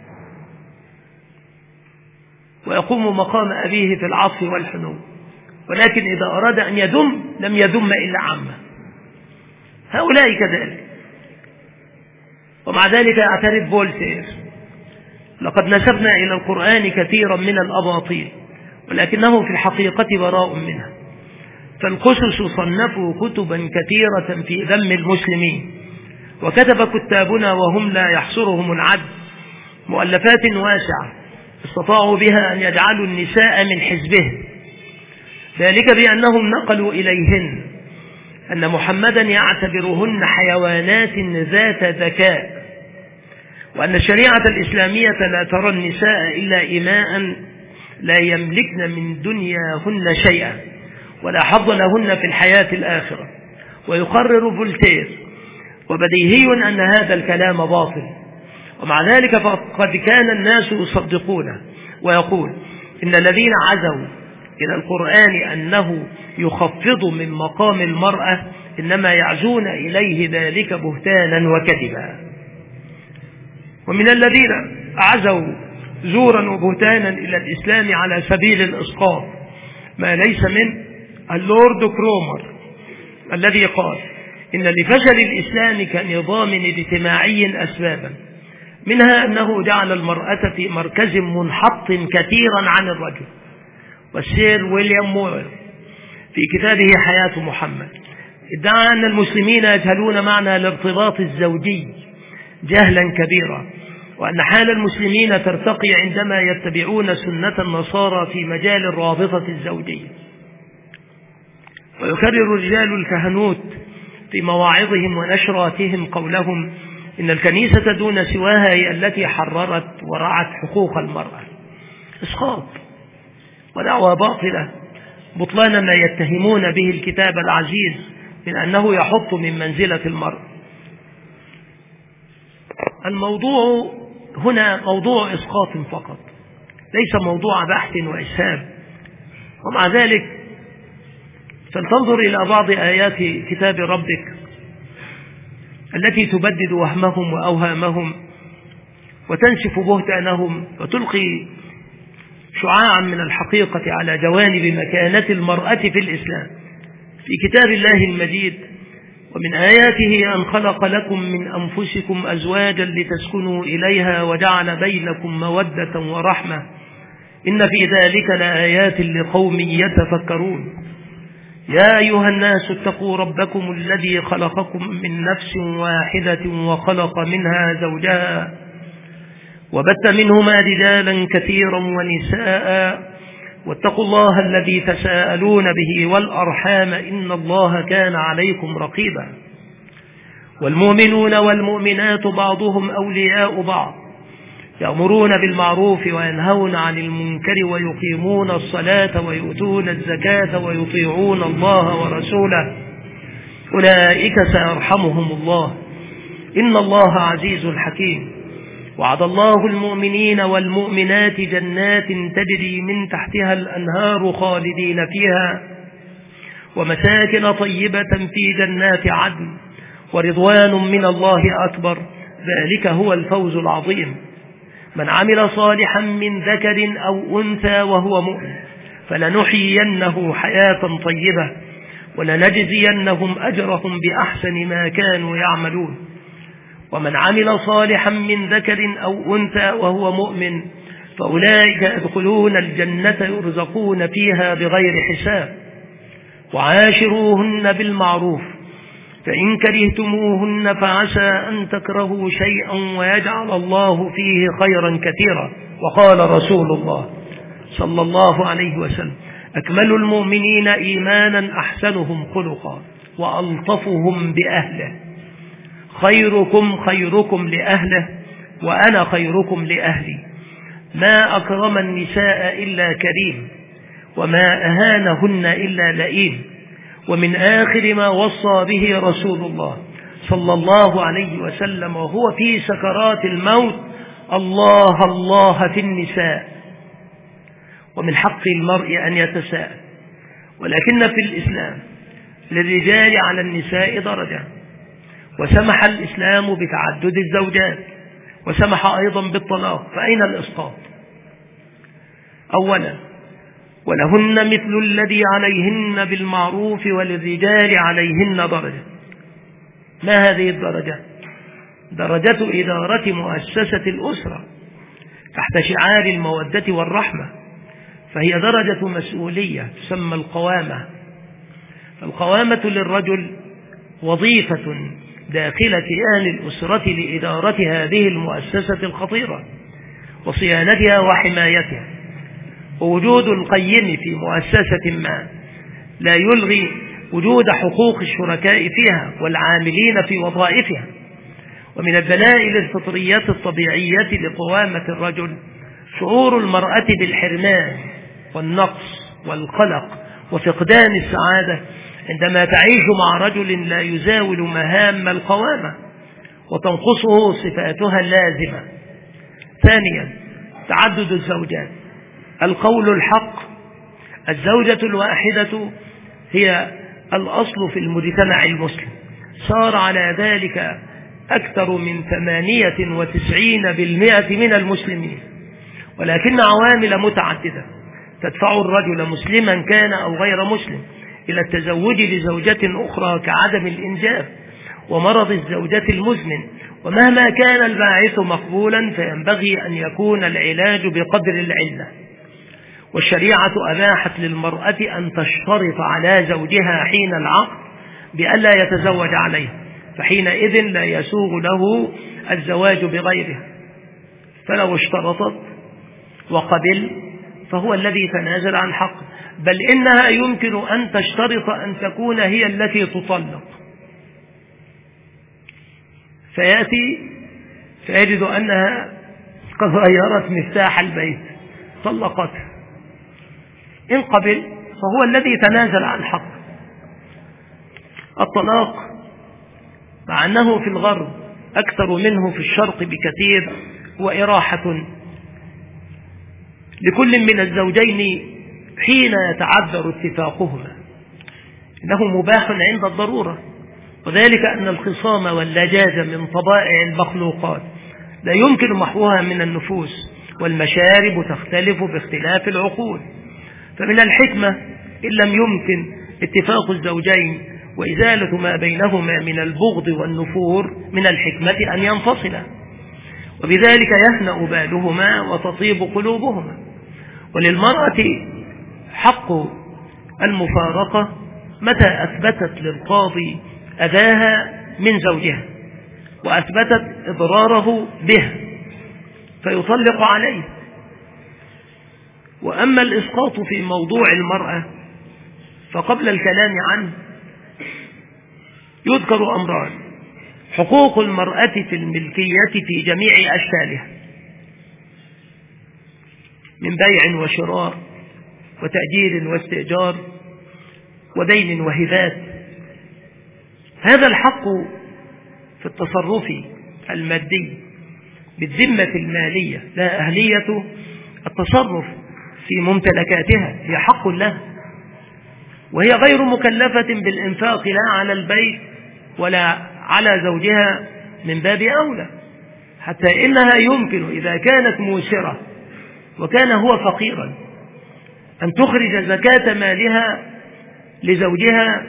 Speaker 1: ويقوم مقام أبيه في العطف والحنو، ولكن إذا أراد أن يذم لم يذم إلا عمه. هؤلاء كذلك. ومع ذلك يعترف فولتير: لقد نسبنا إلى القرآن كثيرا من الأباطيل ولكنه في الحقيقة براء منها، فالقسس صنفوا كتبا كثيرة في ذم المسلمين، وكتب كتابنا وهم لا يحصرهم العد مؤلفات واسعة استطاعوا بها أن يجعلوا النساء من حزبهم، ذلك بأنهم نقلوا إليهن أن محمدا يعتبرهن حيوانات ذات ذكاء، وأن الشريعة الإسلامية لا ترى النساء إلا إماء لا يملكن من دنياهن شيئا ولا حظ لهن في الحياة الآخرة. ويقرر فولتير: وبديهي أن هذا الكلام باطل، ومع ذلك فقد كان الناس يصدقونه. ويقول: إن الذين عزوا إلى القرآن أنه يخفض من مقام المرأة إنما يعزون إليه ذلك بهتانا وكذبا. ومن الذين عزوا زورا وبهتانا إلى الإسلام على سبيل الإسقاط ما ليس من اللورد كرومر الذي قال: إن لفشل الإسلام كنظام اجتماعي أسبابا، منها أنه جعل المرأة في مركز منحط كثيرا عن الرجل. والسير ويليام مور في كتابه حياة محمد ادعى أن المسلمين يجهلون معنى الارتباط الزوجي جهلا كبيرا، وأن حال المسلمين ترتقي عندما يتبعون سنة النصارى في مجال الرابطة الزوجية. ويكرر رجال الكهنوت في مواعظهم ونشراتهم قولهم: إن الكنيسة دون سواها هي التي حررت ورعت حقوق المرأة. إسقاط ودعوة باطلة، بطلان ما يتهمون به الكتاب العزيز من أنه يحط من منزلة المرأة. الموضوع هنا موضوع إسقاط فقط، ليس موضوع بحث وإسهاب. ومع ذلك فلتنظر إلى بعض آيات كتاب ربك التي تبدد وهمهم وأوهامهم وتنشف بهتانهم وتلقي شعاعا من الحقيقة على جوانب مكانة المرأة في الإسلام في كتاب الله المجيد. ومن آياته أن خلق لكم من أنفسكم أزواجا لتسكنوا إليها وجعل بينكم مودة ورحمة إن في ذلك لآيات لقوم يتفكرون. يا أيها الناس اتقوا ربكم الذي خلقكم من نفس واحدة وخلق منها زوجها وبث منهما رجالا كثيرا ونساء واتقوا الله الذي تساءلون به والأرحام إن الله كان عليكم رقيبا. والمؤمنون والمؤمنات بعضهم أولياء بعض يأمرون بالمعروف وينهون عن المنكر ويقيمون الصلاة ويؤتون الزكاة ويطيعون الله ورسوله أولئك سيرحمهم الله إن الله عزيز حكيم. وعد الله المؤمنين والمؤمنات جنات تجري من تحتها الأنهار خالدين فيها ومساكن طيبة في جنات عدن ورضوان من الله أكبر ذلك هو الفوز العظيم. من عمل صالحا من ذكر أو أنثى وهو مؤمن فلنحيينه حياة طيبة ولنجزينهم أجرهم بأحسن ما كانوا يعملون. ومن عمل صالحا من ذكر أو أنثى وهو مؤمن فأولئك يدخلون الجنة يرزقون فيها بغير حساب. وعاشروهن بالمعروف فإن كرهتموهن فعسى أن تكرهوا شيئا ويجعل الله فيه خيرا كثيرا. وقال رسول الله صلى الله عليه وسلم أكمل المؤمنين إيمانا أحسنهم خلقا وألطفهم بأهله خيركم خيركم لأهله وأنا خيركم لأهلي ما أكرم النساء إلا كريم وما أهانهن إلا لئيم. ومن آخر ما وصى به رسول الله صلى الله عليه وسلم وهو في سكرات الموت الله الله في النساء. ومن حق المرء أن يتساءل، ولكن في الإسلام للرجال على النساء درجة، وسمح الإسلام بتعدد الزوجات وسمح أيضا بالطلاق، فأين الإسقاط؟ أولا ولهن مثل الذي عليهن بالمعروف وللرجال عليهن درجة. ما هذه الدرجة؟ درجة إدارة مؤسسة الأسرة تحت شعار المودة والرحمة، فهي درجة مسؤولية تسمى القوامة. القوامة للرجل وظيفة داخل كيان الأسرة لإدارة هذه المؤسسة الخطيرة وصيانتها وحمايتها. ووجود القيم في مؤسسة ما لا يلغي وجود حقوق الشركاء فيها والعاملين في وظائفها. ومن الدلائل الفطرية الطبيعية لقوامة الرجل شعور المرأة بالحرمان والنقص والقلق وفقدان السعادة عندما تعيش مع رجل لا يزاول مهام القوامة وتنقصه صفاتها اللازمة. ثانيا تعدد الزوجات. القول الحق الزوجة الواحدة هي الأصل في المجتمع المسلم، صار على ذلك أكثر من ثمانية وتسعين بالمئة من المسلمين، ولكن عوامل متعددة تدفع الرجل مسلما كان أو غير مسلم إلى التزوج لزوجة أخرى كعدم الإنجاب ومرض الزوجة المزمن. ومهما كان الباعث مقبولا فينبغي أن يكون العلاج بقدر العلة. والشريعة أباحت للمرأة أن تشترط على زوجها حين العقد بألا يتزوج عليه، فحينئذ لا يسوغ له الزواج بغيرها. فلو اشترطت وقبل فهو الذي تنازل عن حقه، بل إنها يمكن أن تشترط أن تكون هي التي تطلق، فيأتي فيجد أنها قد غيرت مفتاح البيت طلقته. إن قبل فهو الذي تنازل عن حقه. الطلاق مع أنه في الغرب أكثر منه في الشرق بكثير، وإراحة لكل من الزوجين حين يتعذر اتفاقهما، إنه مباح عند الضرورة، وذلك أن الخصام واللجاج من طبائع المخلوقات لا يمكن محوها من النفوس، والمشارب تختلف باختلاف العقول، فمن الحكمة إن لم يمكن اتفاق الزوجين وإزالة ما بينهما من البغض والنفور، من الحكمة أن ينفصلا، وبذلك يهنأ بالهما وتطيب قلوبهما. وللمرأة حق المفارقة متى أثبتت للقاضي أذاها من زوجها وأثبتت إضراره به فيطلق عليه. وأما الإسقاط في موضوع المرأة فقبل الكلام عنه يذكر أمران: حقوق المرأة في الملكية في جميع أشكالها من بيع وشراء وتأجير واستئجار ودين وهبات. هذا الحق في التصرف المادي بالذمة المالية لا أهلية التصرف في ممتلكاتها، هي حق لها، وهي غير مكلفة بالإنفاق لا على البيت ولا على زوجها من باب أولى، حتى إنها يمكن إذا كانت موسرة وكان هو فقيرا أن تخرج زكاة مالها لزوجها،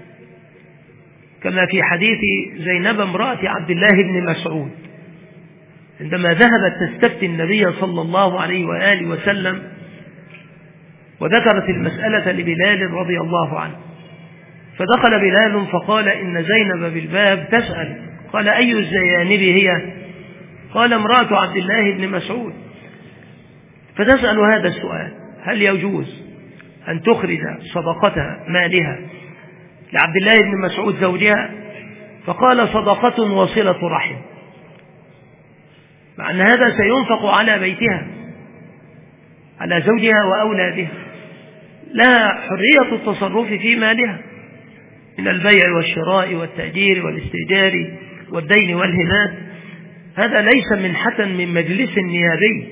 Speaker 1: كما في حديث زينب امرأة عبد الله بن مسعود عندما ذهبت تستفتي النبي صلى الله عليه وآله وسلم، وذكرت المسألة لبلال رضي الله عنه، فدخل بلال فقال: إن زينب بالباب تسأل. قال: أي الزيانب هي؟ قال: امرأة عبد الله بن مسعود. فتسأل هذا السؤال: هل يجوز أن تخرج صدقتها مالها لعبد الله بن مسعود زوجها؟ فقال: صدقة وصلة رحم، مع أن هذا سينفق على بيتها، على زوجها وأولادها، لها حرية التصرف في مالها من البيع والشراء والتأجير والاستئجار والدين والهبات. هذا ليس منحة من مجلس نيابي،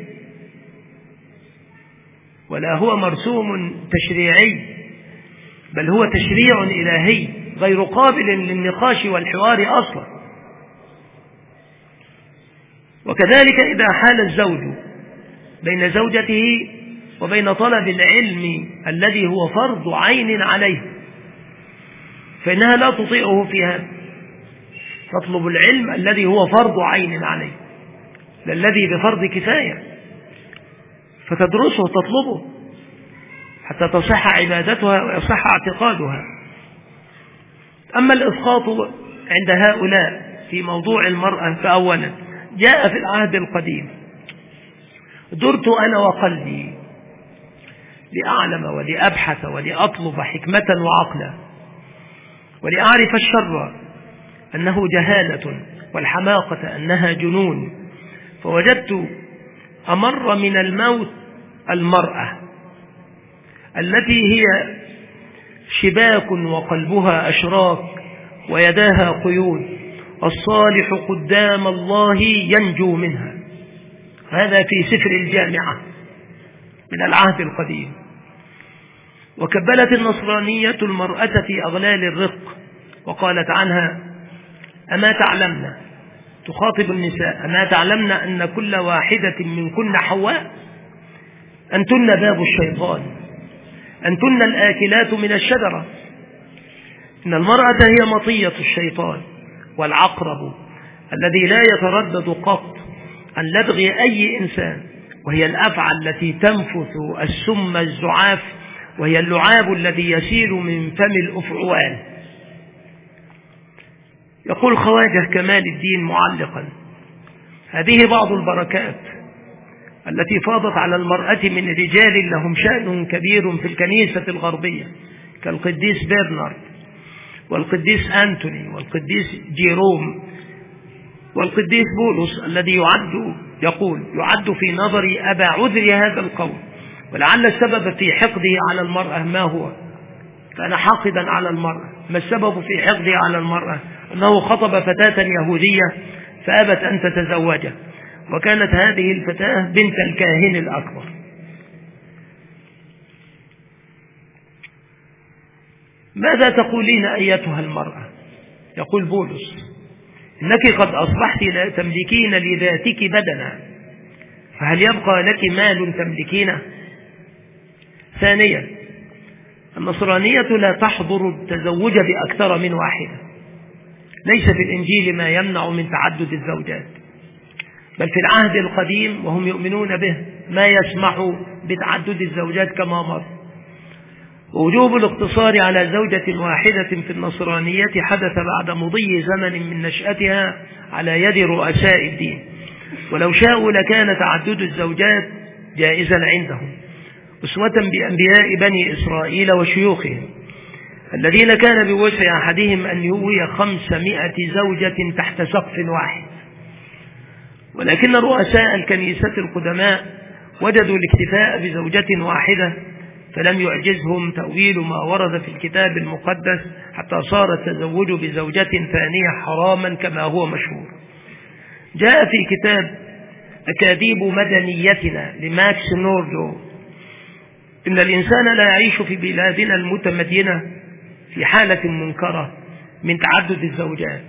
Speaker 1: ولا هو مرسوم تشريعي، بل هو تشريع إلهي غير قابل للنقاش والحوار أصلا. وكذلك إذا حال الزوج بين زوجته وبين طلب العلم الذي هو فرض عين عليه، فإنها لا تطيعه في هذا، تطلب العلم الذي هو فرض عين عليه لا الذي بفرض كفاية، فتدرسه وتطلبه حتى تصح عبادتها ويصح اعتقادها. أما الإسقاط عند هؤلاء في موضوع المرأة، فأولا جاء في العهد القديم: درت أنا وقلبي لأعلم ولأبحث ولأطلب حكمة وعقلا، ولأعرف الشر أنه جهالة والحماقة أنها جنون، فوجدت أمر من الموت المرأة التي هي شباك وقلبها أشراك ويداها قيود، الصالح قدام الله ينجو منها. هذا في سفر الجامعة من العهد القديم. وكبلت النصرانية المرأة في أغلال الرق وقالت عنها: أما تعلمن، تخاطب النساء، أما تعلمن أن كل واحدة منكن حواء، أنتن باب الشيطان، أنتن الآكلات من الشجرة، إن المرأة هي مطية الشيطان والعقرب الذي لا يتردد قط عن لدغ أي إنسان، وهي الأفعى التي تنفث السم الزعاف، وهي اللعاب الذي يسيل من فم الأفعوان. يقول خواجة كمال الدين معلقا: هذه بعض البركات التي فاضت على المرأة من رجال لهم شأن كبير في الكنيسة الغربية كالقديس برنارد والقديس أنتوني والقديس جيروم والقديس بولس، الذي يعد يقول يعد في نظري أبا عذر هذا القول، ولعل السبب في حقده على المرأة ما هو؟ كان حاقدا على المرأة. ما السبب في حقده على المرأة؟ أنه خطب فتاة يهودية فأبت أن تتزوجه، وكانت هذه الفتاة بنت الكاهن الأكبر. ماذا تقولين أيتها المرأة؟ يقول بولس: إنك قد أصبحت لا تملكين لذاتك بدنا، فهل يبقى لك مال تملكينه؟ ثانيا، النصرانية لا تحضر التزوج بأكثر من واحدة، ليس في الإنجيل ما يمنع من تعدد الزوجات، بل في العهد القديم وهم يؤمنون به ما يسمح بتعدد الزوجات كما مر. ووجوب الاقتصار على زوجة واحدة في النصرانية حدث بعد مضي زمن من نشأتها على يد رؤساء الدين، ولو شاءوا لكان تعدد الزوجات جائزا عندهم، أسوة بأنبياء بني إسرائيل وشيوخهم الذين كان بوسع أحدهم أن يؤوي خمسمائة زوجة تحت سقف واحد. ولكن رؤساء الكنيسة القدماء وجدوا الاكتفاء بزوجة واحدة، فلم يعجزهم تأويل ما ورد في الكتاب المقدس حتى صار التزوج بزوجة ثانية حراما كما هو مشهور. جاء في كتاب أكاذيب مدنيتنا لماكس نوردو: إن الإنسان لا يعيش في بلادنا المتمدنة في حالة منكرة من تعدد الزوجات.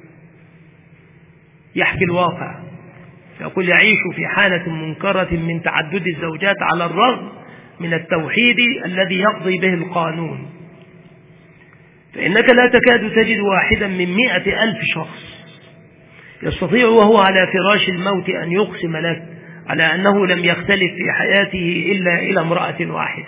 Speaker 1: يحكي الواقع، يقول: يعيش في حالة منكرة من تعدد الزوجات على الرغم من التوحيد الذي يقضي به القانون، فإنك لا تكاد تجد واحدا من مئة ألف شخص يستطيع وهو على فراش الموت أن يقسم لك على أنه لم يختلف في حياته إلا إلى امرأة واحدة.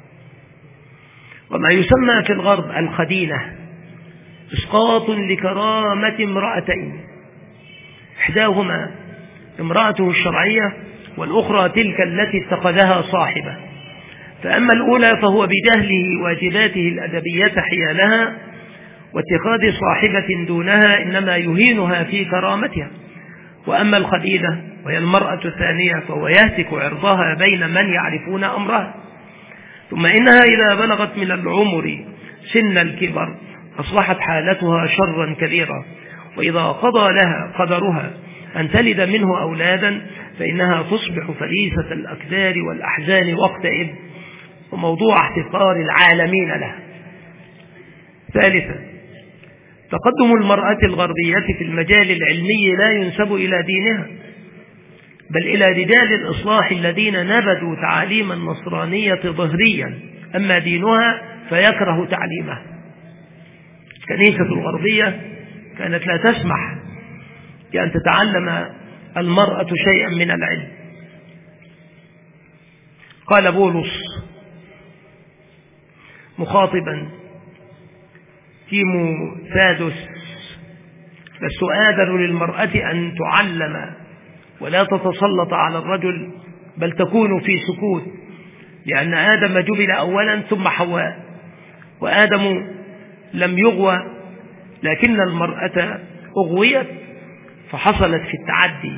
Speaker 1: وما يسمى في الغرب الخدينة إسقاط لكرامة امرأتين، إحداهما امرأته الشرعية والأخرى تلك التي اتخذها صاحبه. فأما الأولى فهو بجهله واجباته الأدبية حيالها، واتخاذ صاحبة دونها إنما يهينها في كرامتها. وأما الخدينة وهي المرأة الثانية فهو يهتك عرضها بين من يعرفون أمرها. ثم إنها إذا بلغت من العمر سن الكبر أصبحت حالتها شرا كبيرا، وإذا قضى لها قدرها أن تلد منه أولادا فإنها تصبح فريسة الأكدار والأحزان وقتئذ، وموضوع احتقار العالمين لها. ثالثا، تقدم المرأة الغربية في المجال العلمي لا ينسب إلى دينها، بل إلى رجال الإصلاح الذين نبذوا تعاليم النصرانية ظهريا، أما دينها فيكره تعليمها. الكنيسة الغربية كانت لا تسمح بأن تتعلم المرأة شيئا من العلم. قال بولس مخاطبا تيموثاوس: لست آذر للمرأة أن تعلم ولا تتسلط على الرجل، بل تكون في سكوت، لأن آدم جبل أولا ثم حواء، وآدم لم يغوى لكن المرأة أغويت فحصلت في التعدي.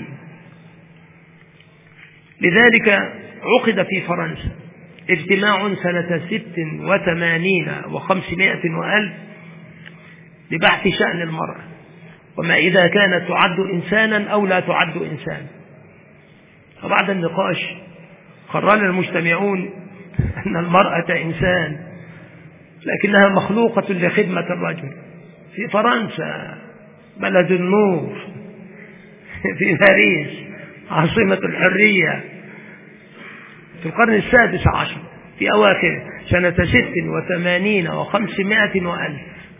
Speaker 1: لذلك عقد في فرنسا اجتماع سنة ست وثمانين وخمسمائة وألف لبحث شأن المرأة، وما إذا كانت تعد إنسانا أو لا تعد إنسانا. فبعد النقاش قرر المجتمعون أن المرأة إنسان لكنها مخلوقة لخدمة الرجل. في فرنسا بلد النور، في باريس عاصمة الحرية، في القرن السادس عشر في أواخر سنة ست وثمانين وخمسمائة وألف.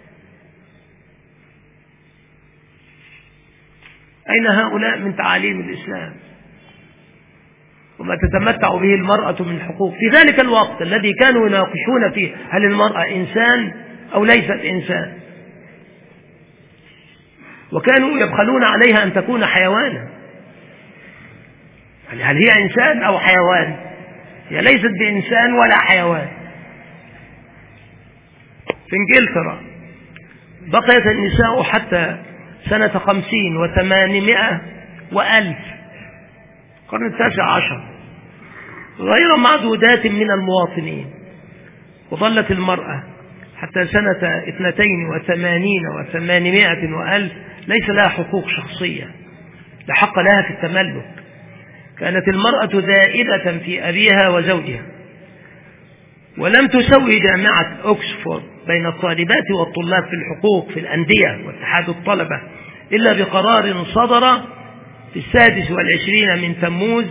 Speaker 1: أين هؤلاء من تعاليم الإسلام وما تتمتع به المرأة من حقوق في ذلك الوقت الذي كانوا يناقشون فيه هل المرأة إنسان أو ليست إنسان؟ وكانوا يبخلون عليها أن تكون حيوانا. هل هي إنسان أو حيوان؟ هي ليست بإنسان ولا حيوان. في إنجلترا بقيت النساء حتى سنة خمسين وثمانمائة وألف، القرن التاسع عشر، غير معدودات من المواطنين، وظلت المرأة حتى سنة اثنتين وثمانين وثمانمائة وألف ليس لها حقوق شخصية، لا حق لها في التملك. كانت المرأة زائدة في أبيها وزوجها، ولم تسوي جامعة أكسفورد بين الطالبات والطلاب في الحقوق في الأندية واتحاد الطلبة إلا بقرار صدر في السادس والعشرين من تموز.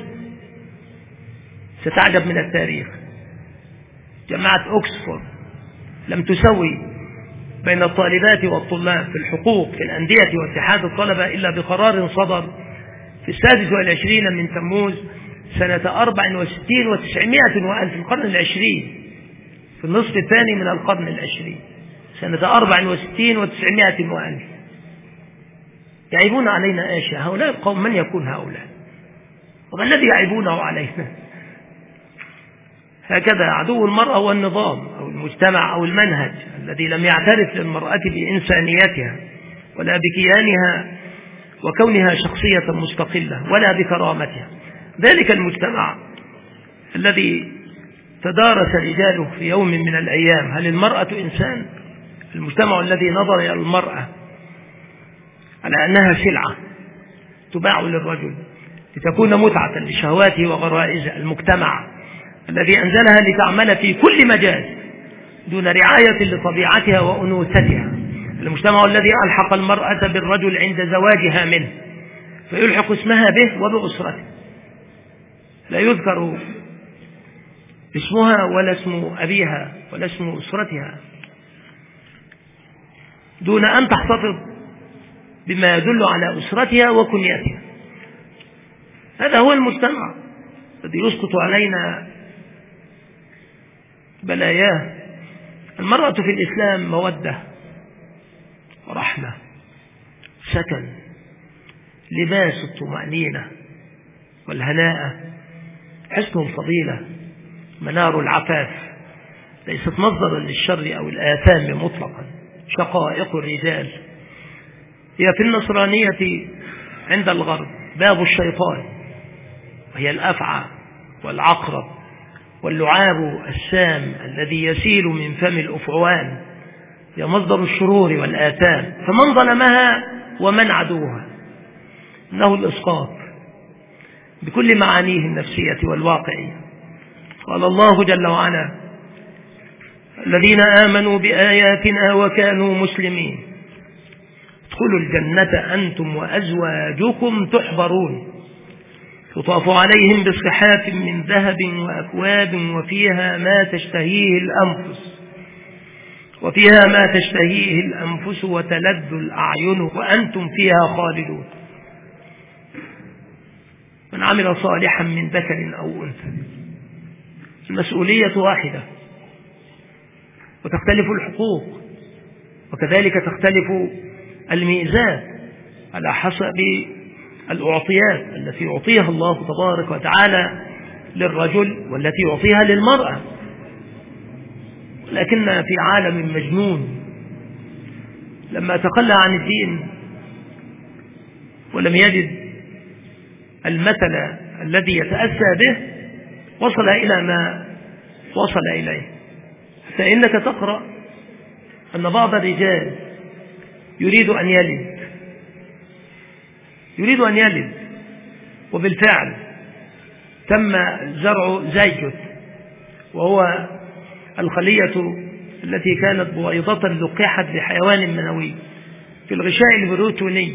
Speaker 1: ستعجب من التاريخ، جامعة أكسفورد لم تسوي بين الطالبات والطلاب في الحقوق في الأندية واتحاد الطلبة إلا بقرار صدر في السادس والعشرين من تموز سنة أربع وستين وتسعمائة وألف، في القرن العشرين، في النصف الثاني من القرن العشرين، سنة أربع وستين وتسعمائة وألف. يعيبون علينا آشياء. هؤلاء القوم من يكون هؤلاء؟ وما الذي يعيبونه علينا؟ هكذا عدو المرأة هو النظام أو المجتمع أو المنهج الذي لم يعترف للمرأة بإنسانيتها ولا بكيانها وكونها شخصية مستقلة ولا بكرامتها. ذلك المجتمع الذي تدارس رجاله في يوم من الأيام هل المرأة إنسان؟ المجتمع الذي نظر إلى المرأة على أنها سلعة تباع للرجل لتكون متعة لشهواته وغرائزه. المجتمع الذي أنزلها لتعمل في كل مجال دون رعاية لطبيعتها وأنوثتها. المجتمع الذي ألحق المرأة بالرجل عند زواجها منه فيلحق اسمها به وبأسرته، لا يذكر اسمها ولا اسم أبيها ولا اسم أسرتها، دون أن تحتفظ بما يدل على أسرتها وكنيتها. هذا هو المجتمع الذي يسقط علينا بلاياه. المرأة في الإسلام مودة ورحمة، سكن، لباس الطمأنينة والهناء، حسن الفضيلة، منار العفاف، ليست مصدرا للشر أو الآثام مطلقا. شقائق الرجال هي في النصرانية عند الغرب باب الشيطان، وهي الأفعى والعقرب واللعاب السام الذي يسيل من فم الأفعوان، هي مصدر الشرور والآثام. فمن ظلمها ومن عدوها إنه الإسقاط بكل معانيه النفسية والواقعية. قال الله جل وعلا: الذين آمنوا بآياتنا وكانوا مسلمين ادخلوا الجنة أنتم وأزواجكم تحبرون يطاف عليهم بصحاف من ذهب وأكواب وفيها ما تشتهيه الأنفس وفيها ما تشتهيه الأنفس وتلذ الأعين وأنتم فيها خالدون. من عمل صالحا من ذكر أو أنثى، المسؤولية واحدة وتختلف الحقوق، وكذلك تختلف الميزات على حسب الأعطيات التي يعطيها الله تبارك وتعالى للرجل والتي يعطيها للمرأة. لكن في عالم مجنون لما تخلى عن الدين ولم يجد المثل الذي يتأسى به وصل إلى ما وصل إليه. فإنك تقرأ أن بعض الرجال يريد أن يلد يريد أن يلد وبالفعل تم زرع زيجوت، وهو الخلية التي كانت بويضة لقحت بحيوان منوي في الغشاء البروتوني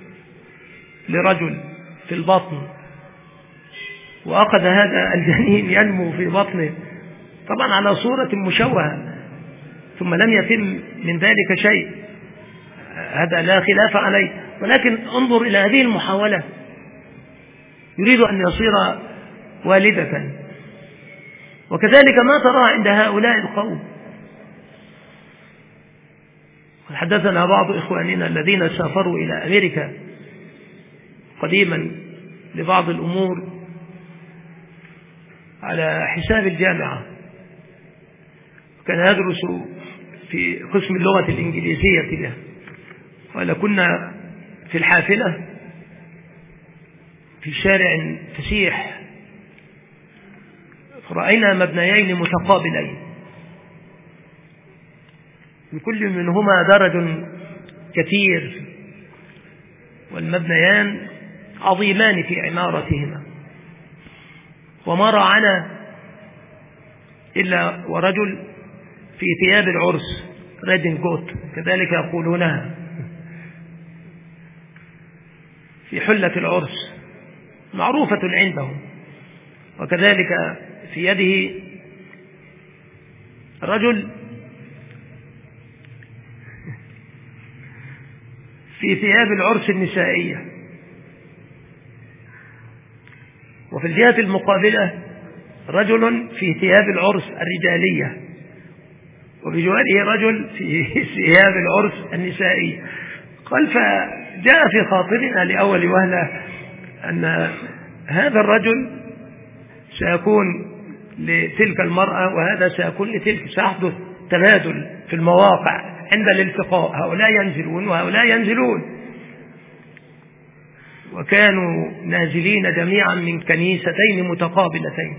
Speaker 1: لرجل في البطن، وأخذ هذا الجنين ينمو في بطنه طبعا على صورة مشوهة، ثم لم يتم من ذلك شيء، هذا لا خلاف عليه. ولكن انظر إلى هذه المحاولة، يريد أن يصير والدة. وكذلك ما ترى عند هؤلاء القوم. حدثنا بعض إخواننا الذين سافروا إلى أمريكا قديما لبعض الأمور على حساب الجامعة، كان يدرس في قسم اللغة الإنجليزية له، ولا كنا في الحافلة في شارع فسيح فرأينا مبنيين متقابلين لكل منهما درج كثير، والمبنيان عظيمان في عمارتهما، وما راعنا إلا ورجل في ثياب العرس ريدنجوت كذلك يقولونها، في حلة العرس معروفة عندهم، وكذلك في يده رجل في ثياب العرس النسائية، وفي الجهة المقابلة رجل في ثياب العرس الرجالية، وبجواره رجل في ثياب العرس النسائية. قال فجاء في خاطرنا لأول وهلة أن هذا الرجل سيكون لتلك المرأة وهذا سيكون لتلك، سيحدث تبادل في المواقع عند الالتقاء، هؤلاء ينزلون وهؤلاء ينزلون، وكانوا نازلين جميعا من كنيستين متقابلتين.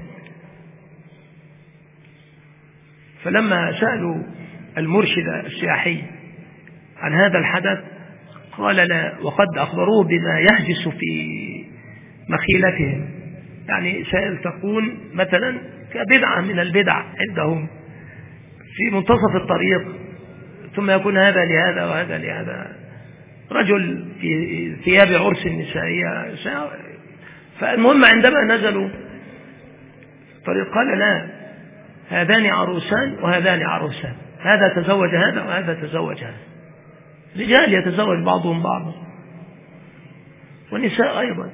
Speaker 1: فلما سألوا المرشد السياحي عن هذا الحدث قال لا، وقد أخبروه بما يحدث في مخيلتهم، يعني سيلتقون مثلا كبدعة من البدع عندهم في منتصف الطريق، ثم يكون هذا لهذا وهذا لهذا، رجل في ثياب عرس النسائية. فالمهم عندما نزلوا الطريق قال لا، هذان عروسان وهذان عروسان، هذا تزوج هذا وهذا تزوج هذا، رجال يتزوج بعضهم بعضا ونساء أيضا،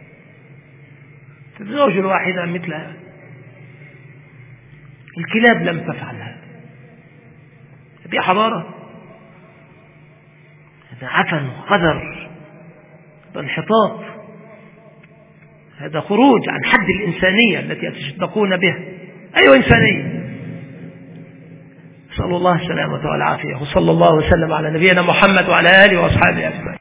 Speaker 1: تتزوج الواحدة مثلها. الكلاب لم تفعل هذا، هذه حضارة، هذا عفن وقدر، هذا انحطاط، هذا خروج عن حد الإنسانية التي يتصدقون بها. أي إنسانية؟ نسأل الله السلامة والعافية، وصلى الله وسلم على نبينا محمد وعلى آله وأصحابه أجمعين.